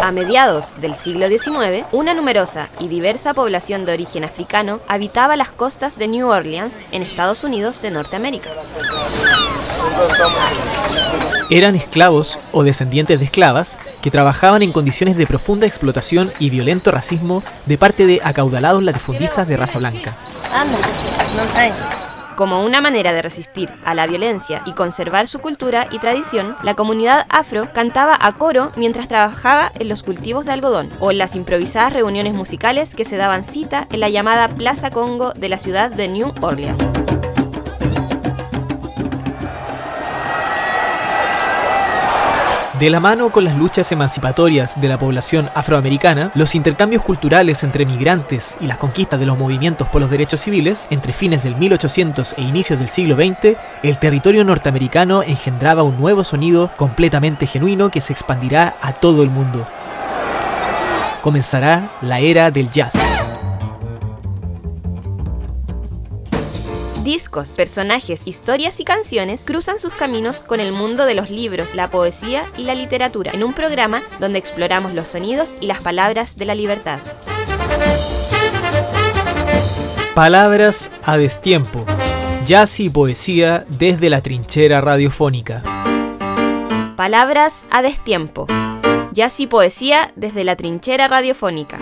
A mediados del siglo diecinueve, una numerosa y diversa población de origen africano habitaba las costas de New Orleans, en Estados Unidos de Norteamérica. Eran esclavos o descendientes de esclavas que trabajaban en condiciones de profunda explotación y violento racismo de parte de acaudalados latifundistas de raza blanca. Como una manera de resistir a la violencia y conservar su cultura y tradición, la comunidad afro cantaba a coro mientras trabajaba en los cultivos de algodón o en las improvisadas reuniones musicales que se daban cita en la llamada Plaza Congo de la ciudad de New Orleans. De la mano con las luchas emancipatorias de la población afroamericana, los intercambios culturales entre migrantes y las conquistas de los movimientos por los derechos civiles, entre fines del mil ochocientos e inicios del siglo veinte, el territorio norteamericano engendraba un nuevo sonido completamente genuino que se expandirá a todo el mundo. Comenzará la era del jazz. Discos, personajes, historias y canciones cruzan sus caminos con el mundo de los libros, la poesía y la literatura, en un programa donde exploramos los sonidos y las palabras de la libertad. Palabras a destiempo. Jazz y poesía desde la trinchera radiofónica. Palabras a destiempo. Jazz y poesía desde la trinchera radiofónica.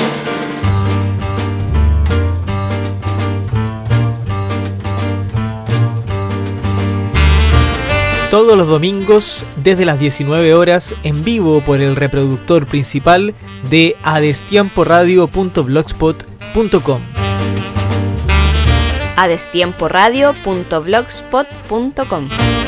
Todos los domingos desde las diecinueve horas en vivo por el reproductor principal de adestiemporadio punto blogspot punto com. adestiemporadio punto blogspot punto com.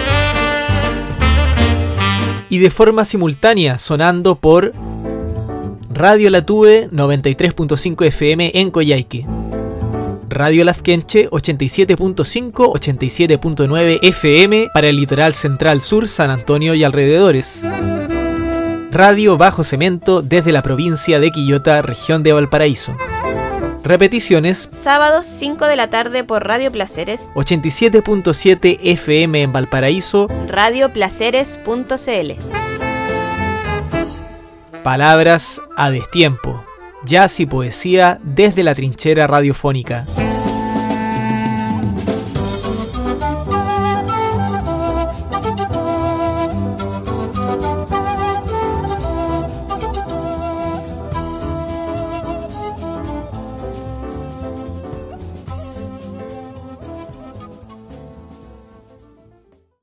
Y de forma simultánea sonando por Radio Latue noventa y tres punto cinco F M en Coyhaique, Radio Lafkenche ochenta y siete punto cinco, ochenta y siete punto nueve F M para el litoral central sur, San Antonio y alrededores. Radio Bajo Cemento desde la provincia de Quillota, región de Valparaíso. Repeticiones: sábados cinco de la tarde por Radio Placeres, ochenta y siete punto siete F M en Valparaíso, radio placeres punto c l. Palabras a destiempo. Jazz y poesía desde la trinchera radiofónica.